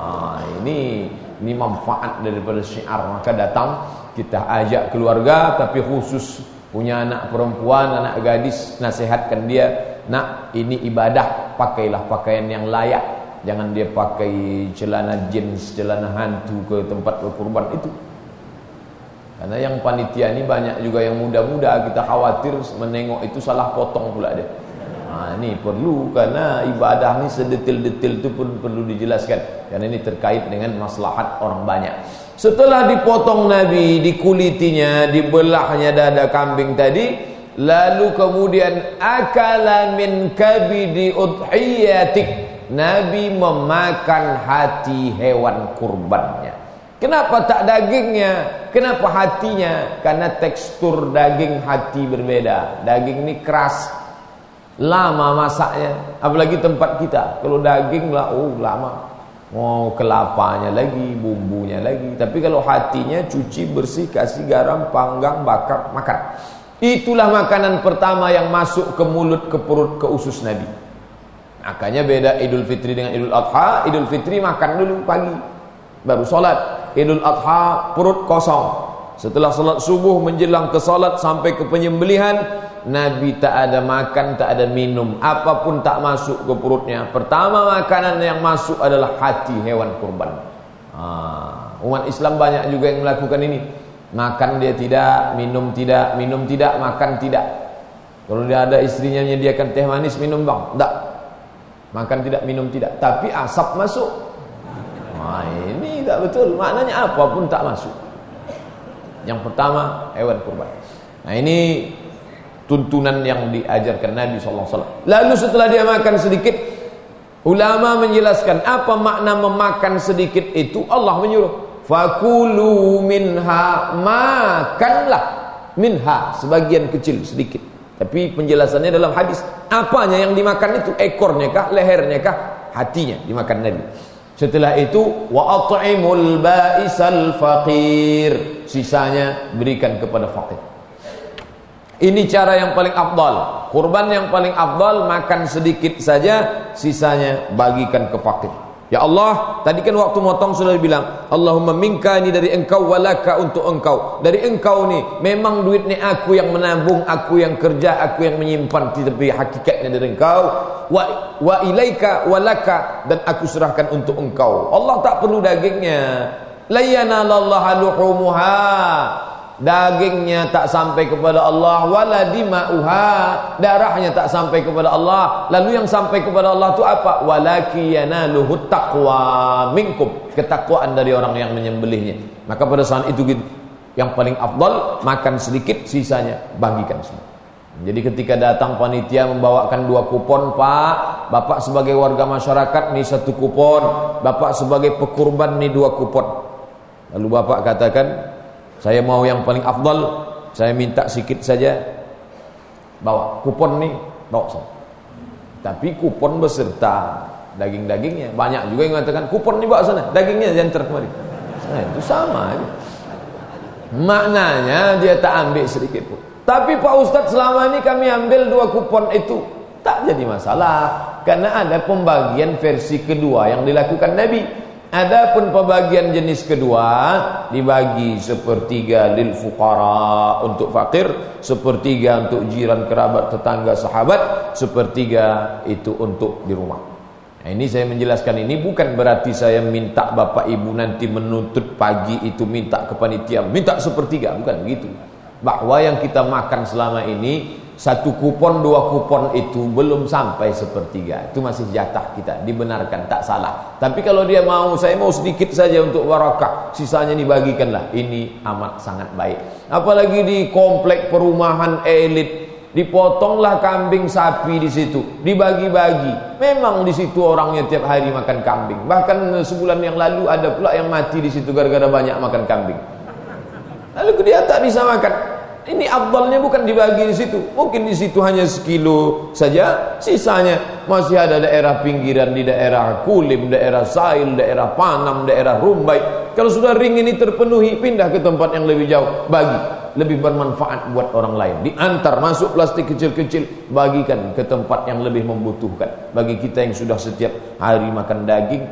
Ini manfaat daripada syiar. Maka datang, kita ajak keluarga, tapi khusus punya anak perempuan, anak gadis, nasihatkan dia, nak, ini ibadah, pakailah pakaian yang layak. Jangan dia pakai celana jeans, celana hantu ke tempat berkurban itu. Karena yang panitia ini banyak juga yang muda-muda, kita khawatir menengok itu salah potong pula dia. Ini perlu, karena ibadah ini sedetil-detil itu pun perlu dijelaskan. Karena ini terkait dengan maslahat orang banyak. Setelah dipotong Nabi, dikulitinya, dibelahnya dada kambing tadi, lalu kemudian akala min kabidi udhiyatik, Nabi memakan hati hewan kurbannya. Kenapa tak dagingnya? Kenapa hatinya? Karena tekstur daging hati berbeda. Daging ini keras, lama masaknya. Apalagi tempat kita, kalau daging lah, lama. Mau kelapanya lagi, bumbunya lagi. Tapi kalau hatinya cuci bersih, kasih garam, panggang, bakar, makan. Itulah makanan pertama yang masuk ke mulut, ke perut, ke usus Nabi. Makanya beda Idul Fitri dengan Idul Adha. Idul Fitri makan dulu pagi, baru sholat. Idul Adha perut kosong. Setelah salat subuh menjelang ke salat sampai ke penyembelihan, Nabi tak ada makan, tak ada minum, apapun tak masuk ke perutnya. Pertama makanan yang masuk adalah hati hewan kurban. Umat Islam banyak juga yang melakukan ini. Makan dia tidak, minum tidak, minum tidak, makan tidak. Kalau dia ada istrinya menyediakan teh manis, minum bang, tak. Makan tidak, minum tidak, tapi asap masuk. Ini tak betul. Maknanya apapun tak masuk. Yang pertama hewan kurban. Ini tuntunan yang diajarkan Nabi SAW. Lalu setelah dia makan sedikit, ulama menjelaskan apa makna memakan sedikit itu. Allah menyuruh, fakulu minha, makanlah minha, sebagian kecil sedikit. Tapi penjelasannya dalam hadis, apanya yang dimakan itu? Ekornya kah, lehernya kah, hatinya dimakan Nabi. Setelah itu, wa at'imul ba'isal faqir, sisanya berikan kepada fakir. Ini cara yang paling afdal. Kurban yang paling afdal, makan sedikit saja, sisanya bagikan ke fakir. Ya Allah, tadi kan waktu motong sudah dibilang, Allahumma minka, ini dari engkau, walaka, untuk engkau. Dari engkau nih, memang duit ni aku yang menabung, aku yang kerja, aku yang menyimpan, tapi hakikatnya dari engkau. Wa ilaika walaka, dan aku serahkan untuk engkau. Allah tak perlu dagingnya. La yanalallaha luhumuha, dagingnya tak sampai kepada Allah, wala dima'uha, darahnya tak sampai kepada Allah. Lalu yang sampai kepada Allah itu apa? Walaki yanaluhut taqwa minkum, ketakwaan dari orang yang menyembelihnya. Maka pada saat itu yang paling afdal, makan sedikit, sisanya bagikan semua. Jadi ketika datang panitia membawakan 2 kupon, Pak, Bapak sebagai warga masyarakat nih 1 kupon, Bapak sebagai pekurban nih 2 kupon. Lalu Bapak katakan, saya mau yang paling afdal, saya minta sikit saja. Bawa kupon nih, bawa saja. Tapi kupon beserta daging-dagingnya. Banyak juga yang mengatakan, kupon nih bawa sana, dagingnya jangan terkemari. Itu sama aja. Maknanya dia tak ambil sedikit pun. Tapi Pak Ustadz, selama ini kami ambil 2 kupon itu. Tak jadi masalah, karena ada pembagian versi kedua yang dilakukan Nabi. Adapun pembagian jenis kedua dibagi sepertiga lil fuqara untuk fakir, sepertiga untuk jiran kerabat tetangga sahabat, sepertiga itu untuk di rumah. Nah, ini saya menjelaskan ini bukan berarti saya minta bapak ibu nanti menuntut pagi itu minta ke panitia minta sepertiga, bukan begitu. Bahwa yang kita makan selama ini 1 kupon 2 kupon itu belum sampai sepertiga, itu masih jatah kita, dibenarkan, tak salah. Tapi kalau dia mau, saya mau sedikit saja untuk barakah, sisanya dibagikanlah, ini amat sangat baik. Apalagi di komplek perumahan elit, dipotonglah kambing sapi di situ, dibagi-bagi. Memang di situ orangnya tiap hari makan kambing. Bahkan sebulan yang lalu ada pula yang mati di situ gara-gara banyak makan kambing. Lalu dia tak bisa makan. Ini afdalnya bukan dibagi di situ. Mungkin di situ hanya sekilo saja, sisanya masih ada daerah pinggiran, di daerah Kulim, daerah Sail, daerah Panam, daerah Rumbai. Kalau sudah ring ini terpenuhi, pindah ke tempat yang lebih jauh, bagi, lebih bermanfaat buat orang lain. Diantar masuk plastik kecil-kecil, bagikan ke tempat yang lebih membutuhkan. Bagi kita yang sudah setiap hari makan daging,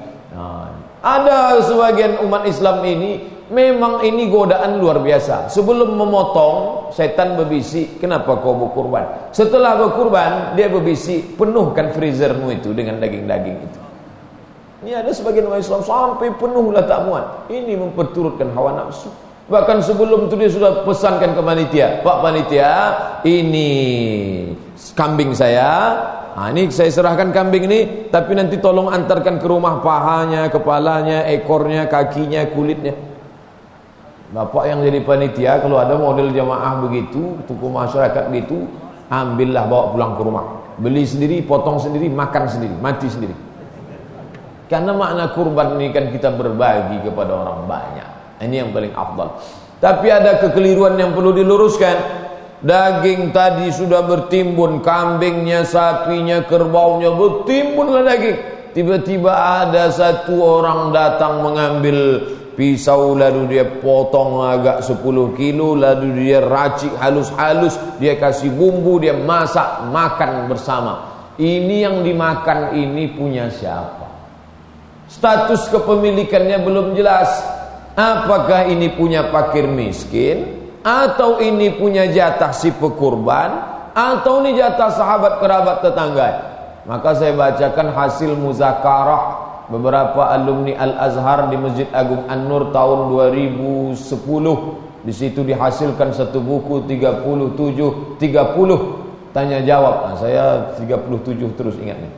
ada sebagian umat Islam ini memang ini godaan luar biasa. Sebelum memotong, setan berbisik, kenapa kau berkurban? Setelah berkurban, dia berbisik, penuhkan freezermu itu dengan daging-daging itu. Ini ada sebagian umat Islam sampai penuhlah tak muat. Ini memperturutkan hawa nafsu. Bahkan sebelum itu dia sudah pesankan ke panitia, Pak panitia, ini kambing saya. Nah, ini saya serahkan kambing ini, tapi nanti tolong antarkan ke rumah pahanya, kepalanya, ekornya, kakinya, kulitnya. Bapak yang jadi panitia, kalau ada model jamaah begitu, tuku masyarakat begitu, ambillah bawa pulang ke rumah. Beli sendiri, potong sendiri, makan sendiri, mati sendiri. Karena makna kurban ini kan kita berbagi kepada orang banyak. Ini yang paling afdal. Tapi ada kekeliruan yang perlu diluruskan. Daging tadi sudah bertimbun, kambingnya, sapinya, kerbaunya bertimbunlah daging. Tiba-tiba ada satu orang datang mengambil pisau, lalu dia potong agak 10 kilo, lalu dia racik halus-halus, dia kasih bumbu, dia masak, makan bersama. Ini yang dimakan ini punya siapa? Status kepemilikannya belum jelas. Apakah ini punya fakir miskin, atau ini punya jatah si pekurban, atau ini jatah sahabat kerabat tetangga? Maka saya bacakan hasil muzakarah beberapa alumni Al-Azhar di Masjid Agung An-Nur tahun 2010. Di situ dihasilkan satu buku 30 tanya jawab. Nah, saya 37 terus ingat nih.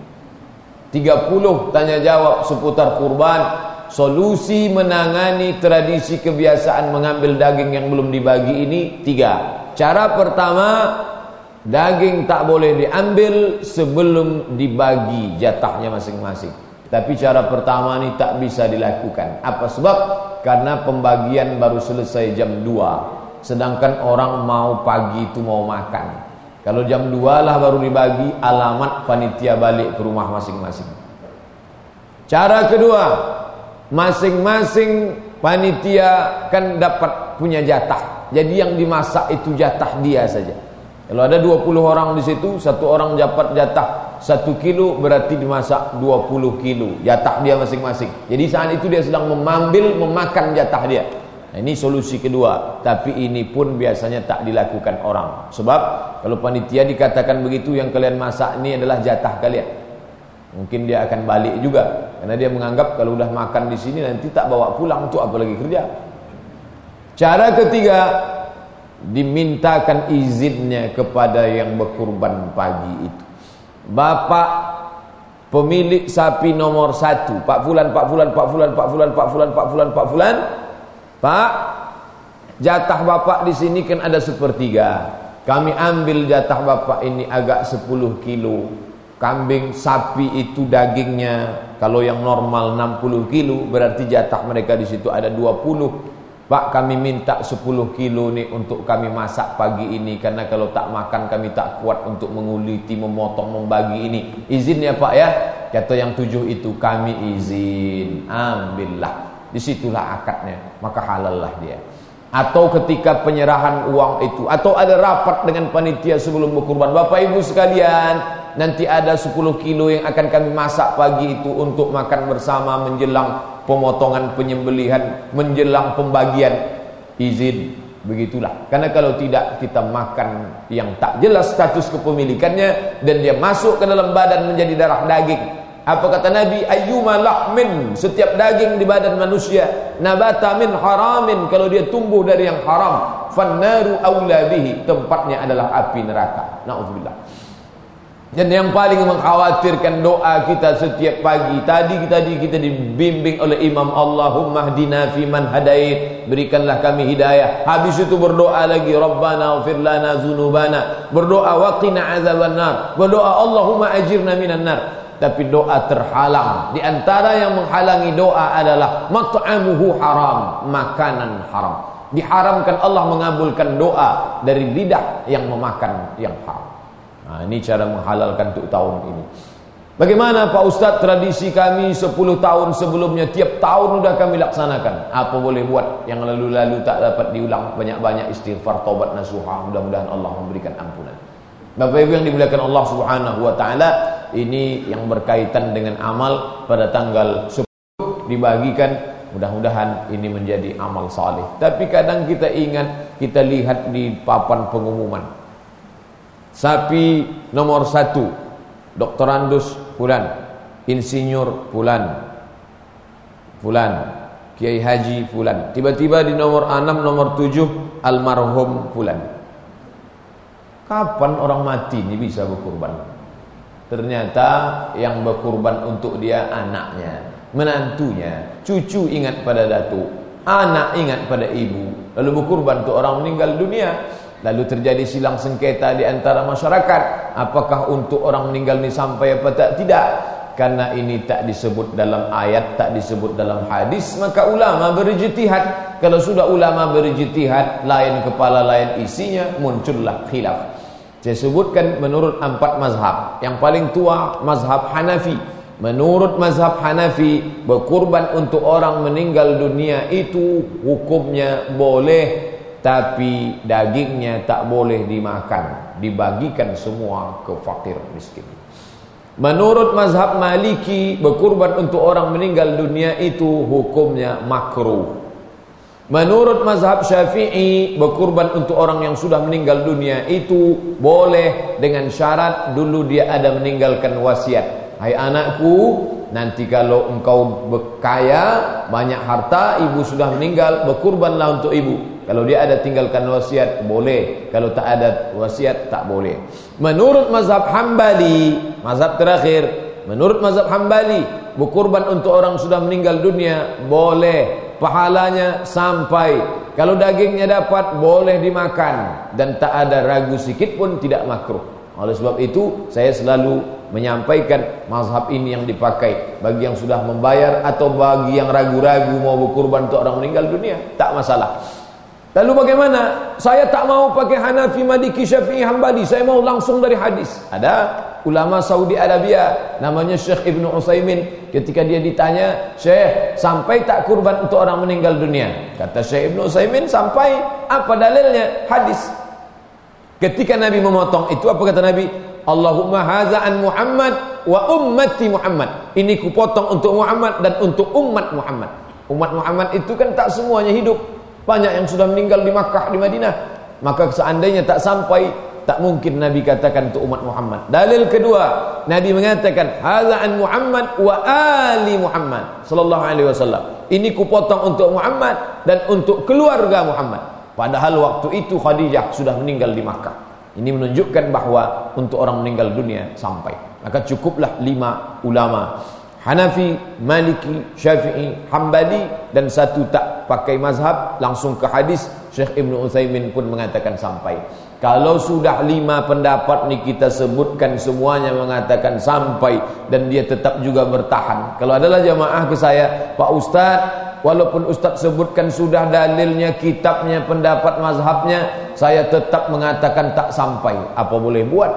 30 tanya jawab seputar kurban, solusi menangani tradisi kebiasaan mengambil daging yang belum dibagi ini 3. Cara pertama, daging tak boleh diambil sebelum dibagi jatahnya masing-masing. Tapi cara pertama ini tak bisa dilakukan. Apa sebab? Karena pembagian baru selesai jam 2. Sedangkan orang mau pagi itu mau makan. Kalau jam 2 lah baru dibagi, alamat panitia balik ke rumah masing-masing. Cara kedua, masing-masing panitia kan dapat punya jatah. Jadi yang dimasak itu jatah dia saja. Kalau ada 20 orang di situ, satu orang dapat jatah 1 kilo, berarti dimasak 20 kilo. Jatah dia masing-masing. Jadi saat itu dia sedang memakan jatah dia. Nah, ini solusi kedua. Tapi ini pun biasanya tak dilakukan orang. Sebab kalau panitia dikatakan begitu, yang kalian masak ini adalah jatah kalian. Mungkin dia akan balik juga. Karena dia menganggap kalau udah makan di sini nanti tak bawa pulang, untuk apa lagi kerja. Cara ketiga, dimintakan izinnya kepada yang berkurban pagi itu. Bapak pemilik sapi nomor 1, Pak Fulan, Pak, jatah Bapak di sini kan ada 1/3. Kami ambil jatah Bapak ini agak 10 kilo. Kambing sapi itu dagingnya kalau yang normal 60 kilo, berarti jatah mereka di situ ada 20. Pak, kami minta 10 kilo nih untuk kami masak pagi ini, karena kalau tak makan kami tak kuat untuk menguliti, memotong, membagi ini. Izin ya Pak ya. Kata yang 7 itu, kami izin. Ambillah. Disitulah akadnya, maka halal lah dia. Atau ketika penyerahan uang itu, atau ada rapat dengan panitia sebelum berkurban, Bapak Ibu sekalian, nanti ada 10 kilo yang akan kami masak pagi itu untuk makan bersama menjelang pemotongan penyembelihan menjelang pembagian, izin. Begitulah. Karena kalau tidak, kita makan yang tak jelas status kepemilikannya dan dia masuk ke dalam badan menjadi darah daging. Apa kata Nabi? Ayyuma lahmin, setiap daging di badan manusia, nabata min haramin, kalau dia tumbuh dari yang haram, fannaru aula bihi, tempatnya adalah api neraka. Nauzubillah. Dan yang paling mengkhawatirkan doa kita setiap pagi, tadi kita dibimbing oleh Imam, Allahumma hdina fi man hadait, berikanlah kami hidayah. Habis itu berdoa lagi, Rabbana ighfir lana dzunubana, berdoa waqina azabannar, berdoa Allahumma ajirna minan nar. Tapi doa terhalang. Di antara yang menghalangi doa adalah mat'amuhu haram, makanan haram. Diharamkan Allah mengabulkan doa dari lidah yang memakan yang haram. Nah, ini cara menghalalkan untuk tahun ini. Bagaimana Pak Ustadz, tradisi kami 10 tahun sebelumnya tiap tahun sudah kami laksanakan. Apa boleh buat? Yang lalu-lalu tak dapat diulang, banyak-banyak istighfar, taubat nasuha. Mudah-mudahan Allah memberikan ampunan. Bapak Ibu yang dimuliakan Allah Subhanahu wa taala, ini yang berkaitan dengan amal pada tanggal 10 dibagikan. Mudah-mudahan ini menjadi amal saleh. Tapi kadang kita ingat, kita lihat di papan pengumuman, sapi nomor 1 doktorandus fulan, insinyur fulan, kiai haji fulan. Tiba-tiba di nomor 6, nomor 7 almarhum fulan. Kapan orang mati ini bisa berkurban? Ternyata yang berkurban untuk dia anaknya, menantunya, cucu ingat pada datuk, anak ingat pada ibu. Lalu berkurban untuk orang meninggal dunia. Lalu terjadi silang sengketa di antara masyarakat, apakah untuk orang meninggal ini sampai apa tak? Tidak. Karena ini tak disebut dalam ayat, tak disebut dalam hadis, maka ulama berijtihad. Kalau sudah ulama berijtihad, lain kepala lain isinya, muncullah khilaf. Saya sebutkan menurut 4 mazhab. Yang paling tua mazhab Hanafi. Menurut mazhab Hanafi, berkurban untuk orang meninggal dunia itu hukumnya boleh, tapi dagingnya tak boleh dimakan, dibagikan semua ke fakir miskin. Menurut mazhab Maliki, berkurban untuk orang meninggal dunia itu hukumnya makruh. Menurut mazhab Syafi'i, berkurban untuk orang yang sudah meninggal dunia itu boleh dengan syarat dulu dia ada meninggalkan wasiat. Hai anakku, nanti kalau engkau berkaya, banyak harta, ibu sudah meninggal, berkurbanlah untuk ibu. Kalau dia ada tinggalkan wasiat, boleh. Kalau tak ada wasiat, tak boleh. Menurut mazhab Hambali, mazhab terakhir, menurut mazhab Hambali, berkurban untuk orang sudah meninggal dunia boleh. Pahalanya sampai, kalau dagingnya dapat boleh dimakan, dan tak ada ragu sikit pun tidak makruh. Oleh sebab itu saya selalu menyampaikan mazhab ini yang dipakai bagi yang sudah membayar atau bagi yang ragu-ragu mau berkurban untuk orang meninggal dunia, tak masalah. Lalu bagaimana? Saya tak mau pakai Hanafi, Maliki, Syafi'i, Hambali. Saya mau langsung dari hadis. Ada ulama Saudi Arabia namanya Syekh Ibnu Utsaimin. Ketika dia ditanya, "Syekh, sampai tak kurban untuk orang meninggal dunia?" Kata Syekh Ibnu Utsaimin, "Sampai." Apa dalilnya? Hadis. Ketika Nabi memotong itu, apa kata Nabi? Allahumma haza an Muhammad wa ummati Muhammad. Ini kupotong untuk Muhammad dan untuk umat Muhammad. Umat Muhammad itu kan tak semuanya hidup. Banyak yang sudah meninggal di Makkah, di Madinah. Maka seandainya tak sampai, tak mungkin Nabi katakan untuk umat Muhammad. Dalil kedua, Nabi mengatakan haza an Muhammad wa ali Muhammad sallallahu alaihi wasallam. Ini kupotong untuk Muhammad dan untuk keluarga Muhammad. Padahal waktu itu Khadijah sudah meninggal di Makkah. Ini menunjukkan bahwa untuk orang meninggal dunia sampai. Maka cukuplah 5 ulama, Hanafi, Maliki, Syafi'i, Hambali, dan 1 tak pakai mazhab, langsung ke hadis. Syekh Ibnu Utsaimin pun mengatakan sampai. Kalau sudah 5 pendapat ni kita sebutkan semuanya mengatakan sampai, dan dia tetap juga bertahan. Kalau adalah jamaah ke saya, Pak Ustaz, walaupun Ustaz sebutkan sudah dalilnya, kitabnya, pendapat mazhabnya, saya tetap mengatakan tak sampai. Apa boleh buat?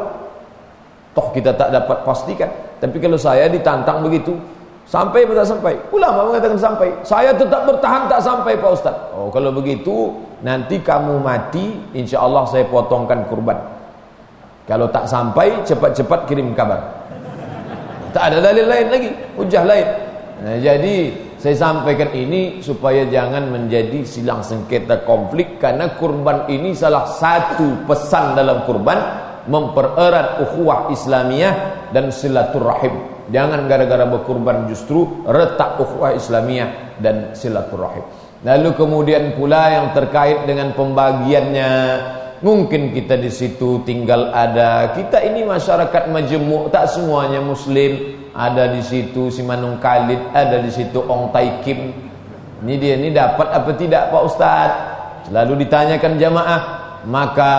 Toh kita tak dapat pastikan. Tapi kalau saya ditantang begitu, sampai atau tak sampai? Ulama mengatakan sampai. Saya tetap bertahan tak sampai, Pak Ustaz. Oh, kalau begitu nanti kamu mati, insya Allah saya potongkan kurban. Kalau tak sampai, cepat-cepat kirim kabar. Tak ada dalil lain lagi, hujah lain. Nah, jadi saya sampaikan ini supaya jangan menjadi silang sengketa konflik, karena kurban ini salah satu pesan dalam kurban mempererat ukhuwah Islamiyah dan silaturahim. Jangan gara-gara berkurban justru retak ukhuwah Islamiyah dan silaturahim. Lalu kemudian pula yang terkait dengan pembagiannya, mungkin kita di situ tinggal ada, kita ini masyarakat majemuk, tak semuanya muslim. Ada di situ si Manung Khalid, ada di situ Ong Tai Kim. Ini dia, ini dapat apa tidak Pak Ustaz? Selalu ditanyakan jamaah. Maka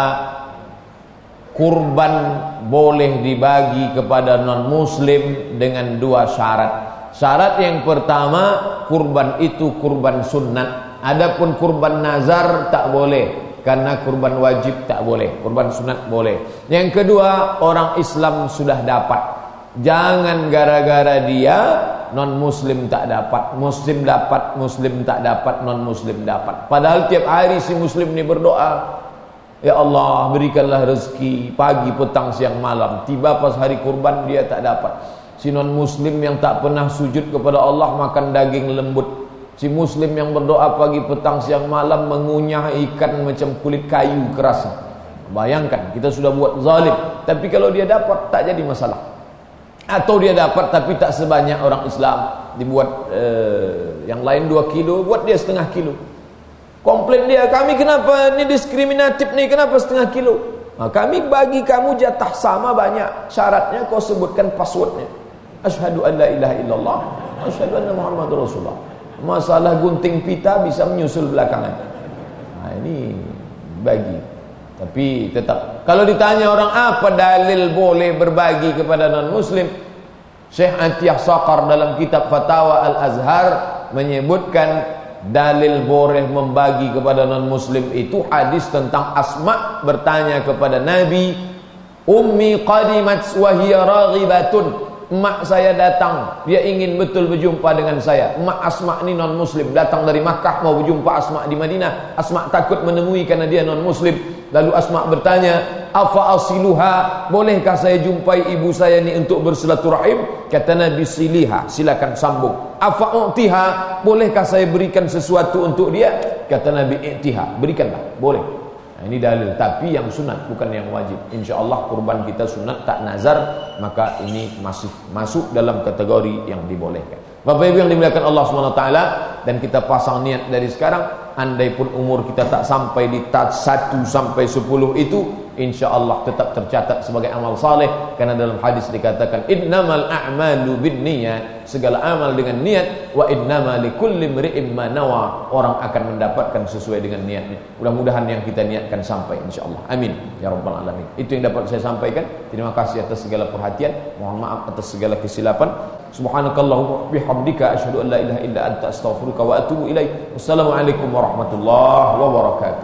kurban boleh dibagi kepada non muslim dengan dua syarat. Syarat yang pertama, kurban itu kurban sunnat. Adapun kurban nazar tak boleh, karena kurban wajib tak boleh, kurban sunat boleh. Yang kedua, orang Islam sudah dapat. Jangan gara-gara dia non muslim tak dapat, muslim dapat, muslim tak dapat, non muslim dapat. Padahal tiap hari si muslim ni berdoa, ya Allah berikanlah rezeki pagi, petang, siang, malam. Tiba pas hari kurban dia tak dapat. Si non muslim yang tak pernah sujud kepada Allah makan daging lembut. Si muslim yang berdoa pagi, petang, siang, malam mengunyah ikan macam kulit kayu keras. Bayangkan, kita sudah buat zalim, tapi kalau dia dapat tak jadi masalah. Atau dia dapat tapi tak sebanyak orang Islam, dibuat yang lain 2 kilo, buat dia setengah kilo. Komplain dia, kami kenapa ini diskriminatif nih, kenapa setengah kilo? Nah, kami bagi kamu jatah sama banyak. Syaratnya kau sebutkan passwordnya. Asyhadu an la ilaha illallah, asyhadu anna Muhammadur Rasulullah. Masalah gunting pita bisa menyusul belakangan. Nah, ini bagi. Tapi tetap, kalau ditanya orang apa dalil boleh berbagi kepada non muslim, Syekh Atiyah Saqar dalam kitab Fatawa Al-Azhar menyebutkan dalil boleh membagi kepada non muslim itu hadis tentang Asma bertanya kepada Nabi, ummi qadimat wa hiya raghibatun, emak saya datang, dia ingin betul berjumpa dengan saya. Emak Asma ni non muslim, datang dari Makkah mau berjumpa Asma di Madinah. Asma takut menemui karena dia non muslim. Lalu Asma bertanya, afa asiluha, bolehkah saya jumpai ibu saya ni untuk bersilaturahim? Kata Nabi, siliha, silakan sambung. Afa u'tiha, bolehkah saya berikan sesuatu untuk dia? Kata Nabi, i'tiha, berikanlah, boleh. Nah, ini dalil, tapi yang sunat bukan yang wajib. InsyaAllah kurban kita sunat tak nazar, maka ini masih masuk dalam kategori yang dibolehkan. Bapak Ibu yang dimuliakan Allah SWT, dan kita pasang niat dari sekarang, andai pun umur kita tak sampai di tat 1 sampai 10 itu, insyaallah tetap tercatat sebagai amal saleh, karena dalam hadis dikatakan innamal a'malu binniyat, segala amal dengan niat, wa innama likulli imri'in ma nawa, orang akan mendapatkan sesuai dengan niatnya. Mudah-mudahan yang kita niatkan sampai insyaallah. Amin ya rabbal alamin. Itu yang dapat saya sampaikan. Terima kasih atas segala perhatian, mohon maaf atas segala kesilapan. Subhanakallahumma bihamdika asyhadu an la ilaha illa anta astaghfiruka wa atubu ilaik. Wassalamualaikum warahmatullahi wabarakatuh.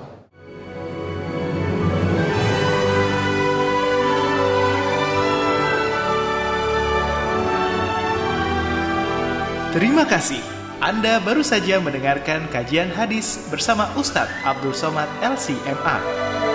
Terima kasih. Anda baru saja mendengarkan kajian hadis bersama Ustadz Abdul Somad LC MA.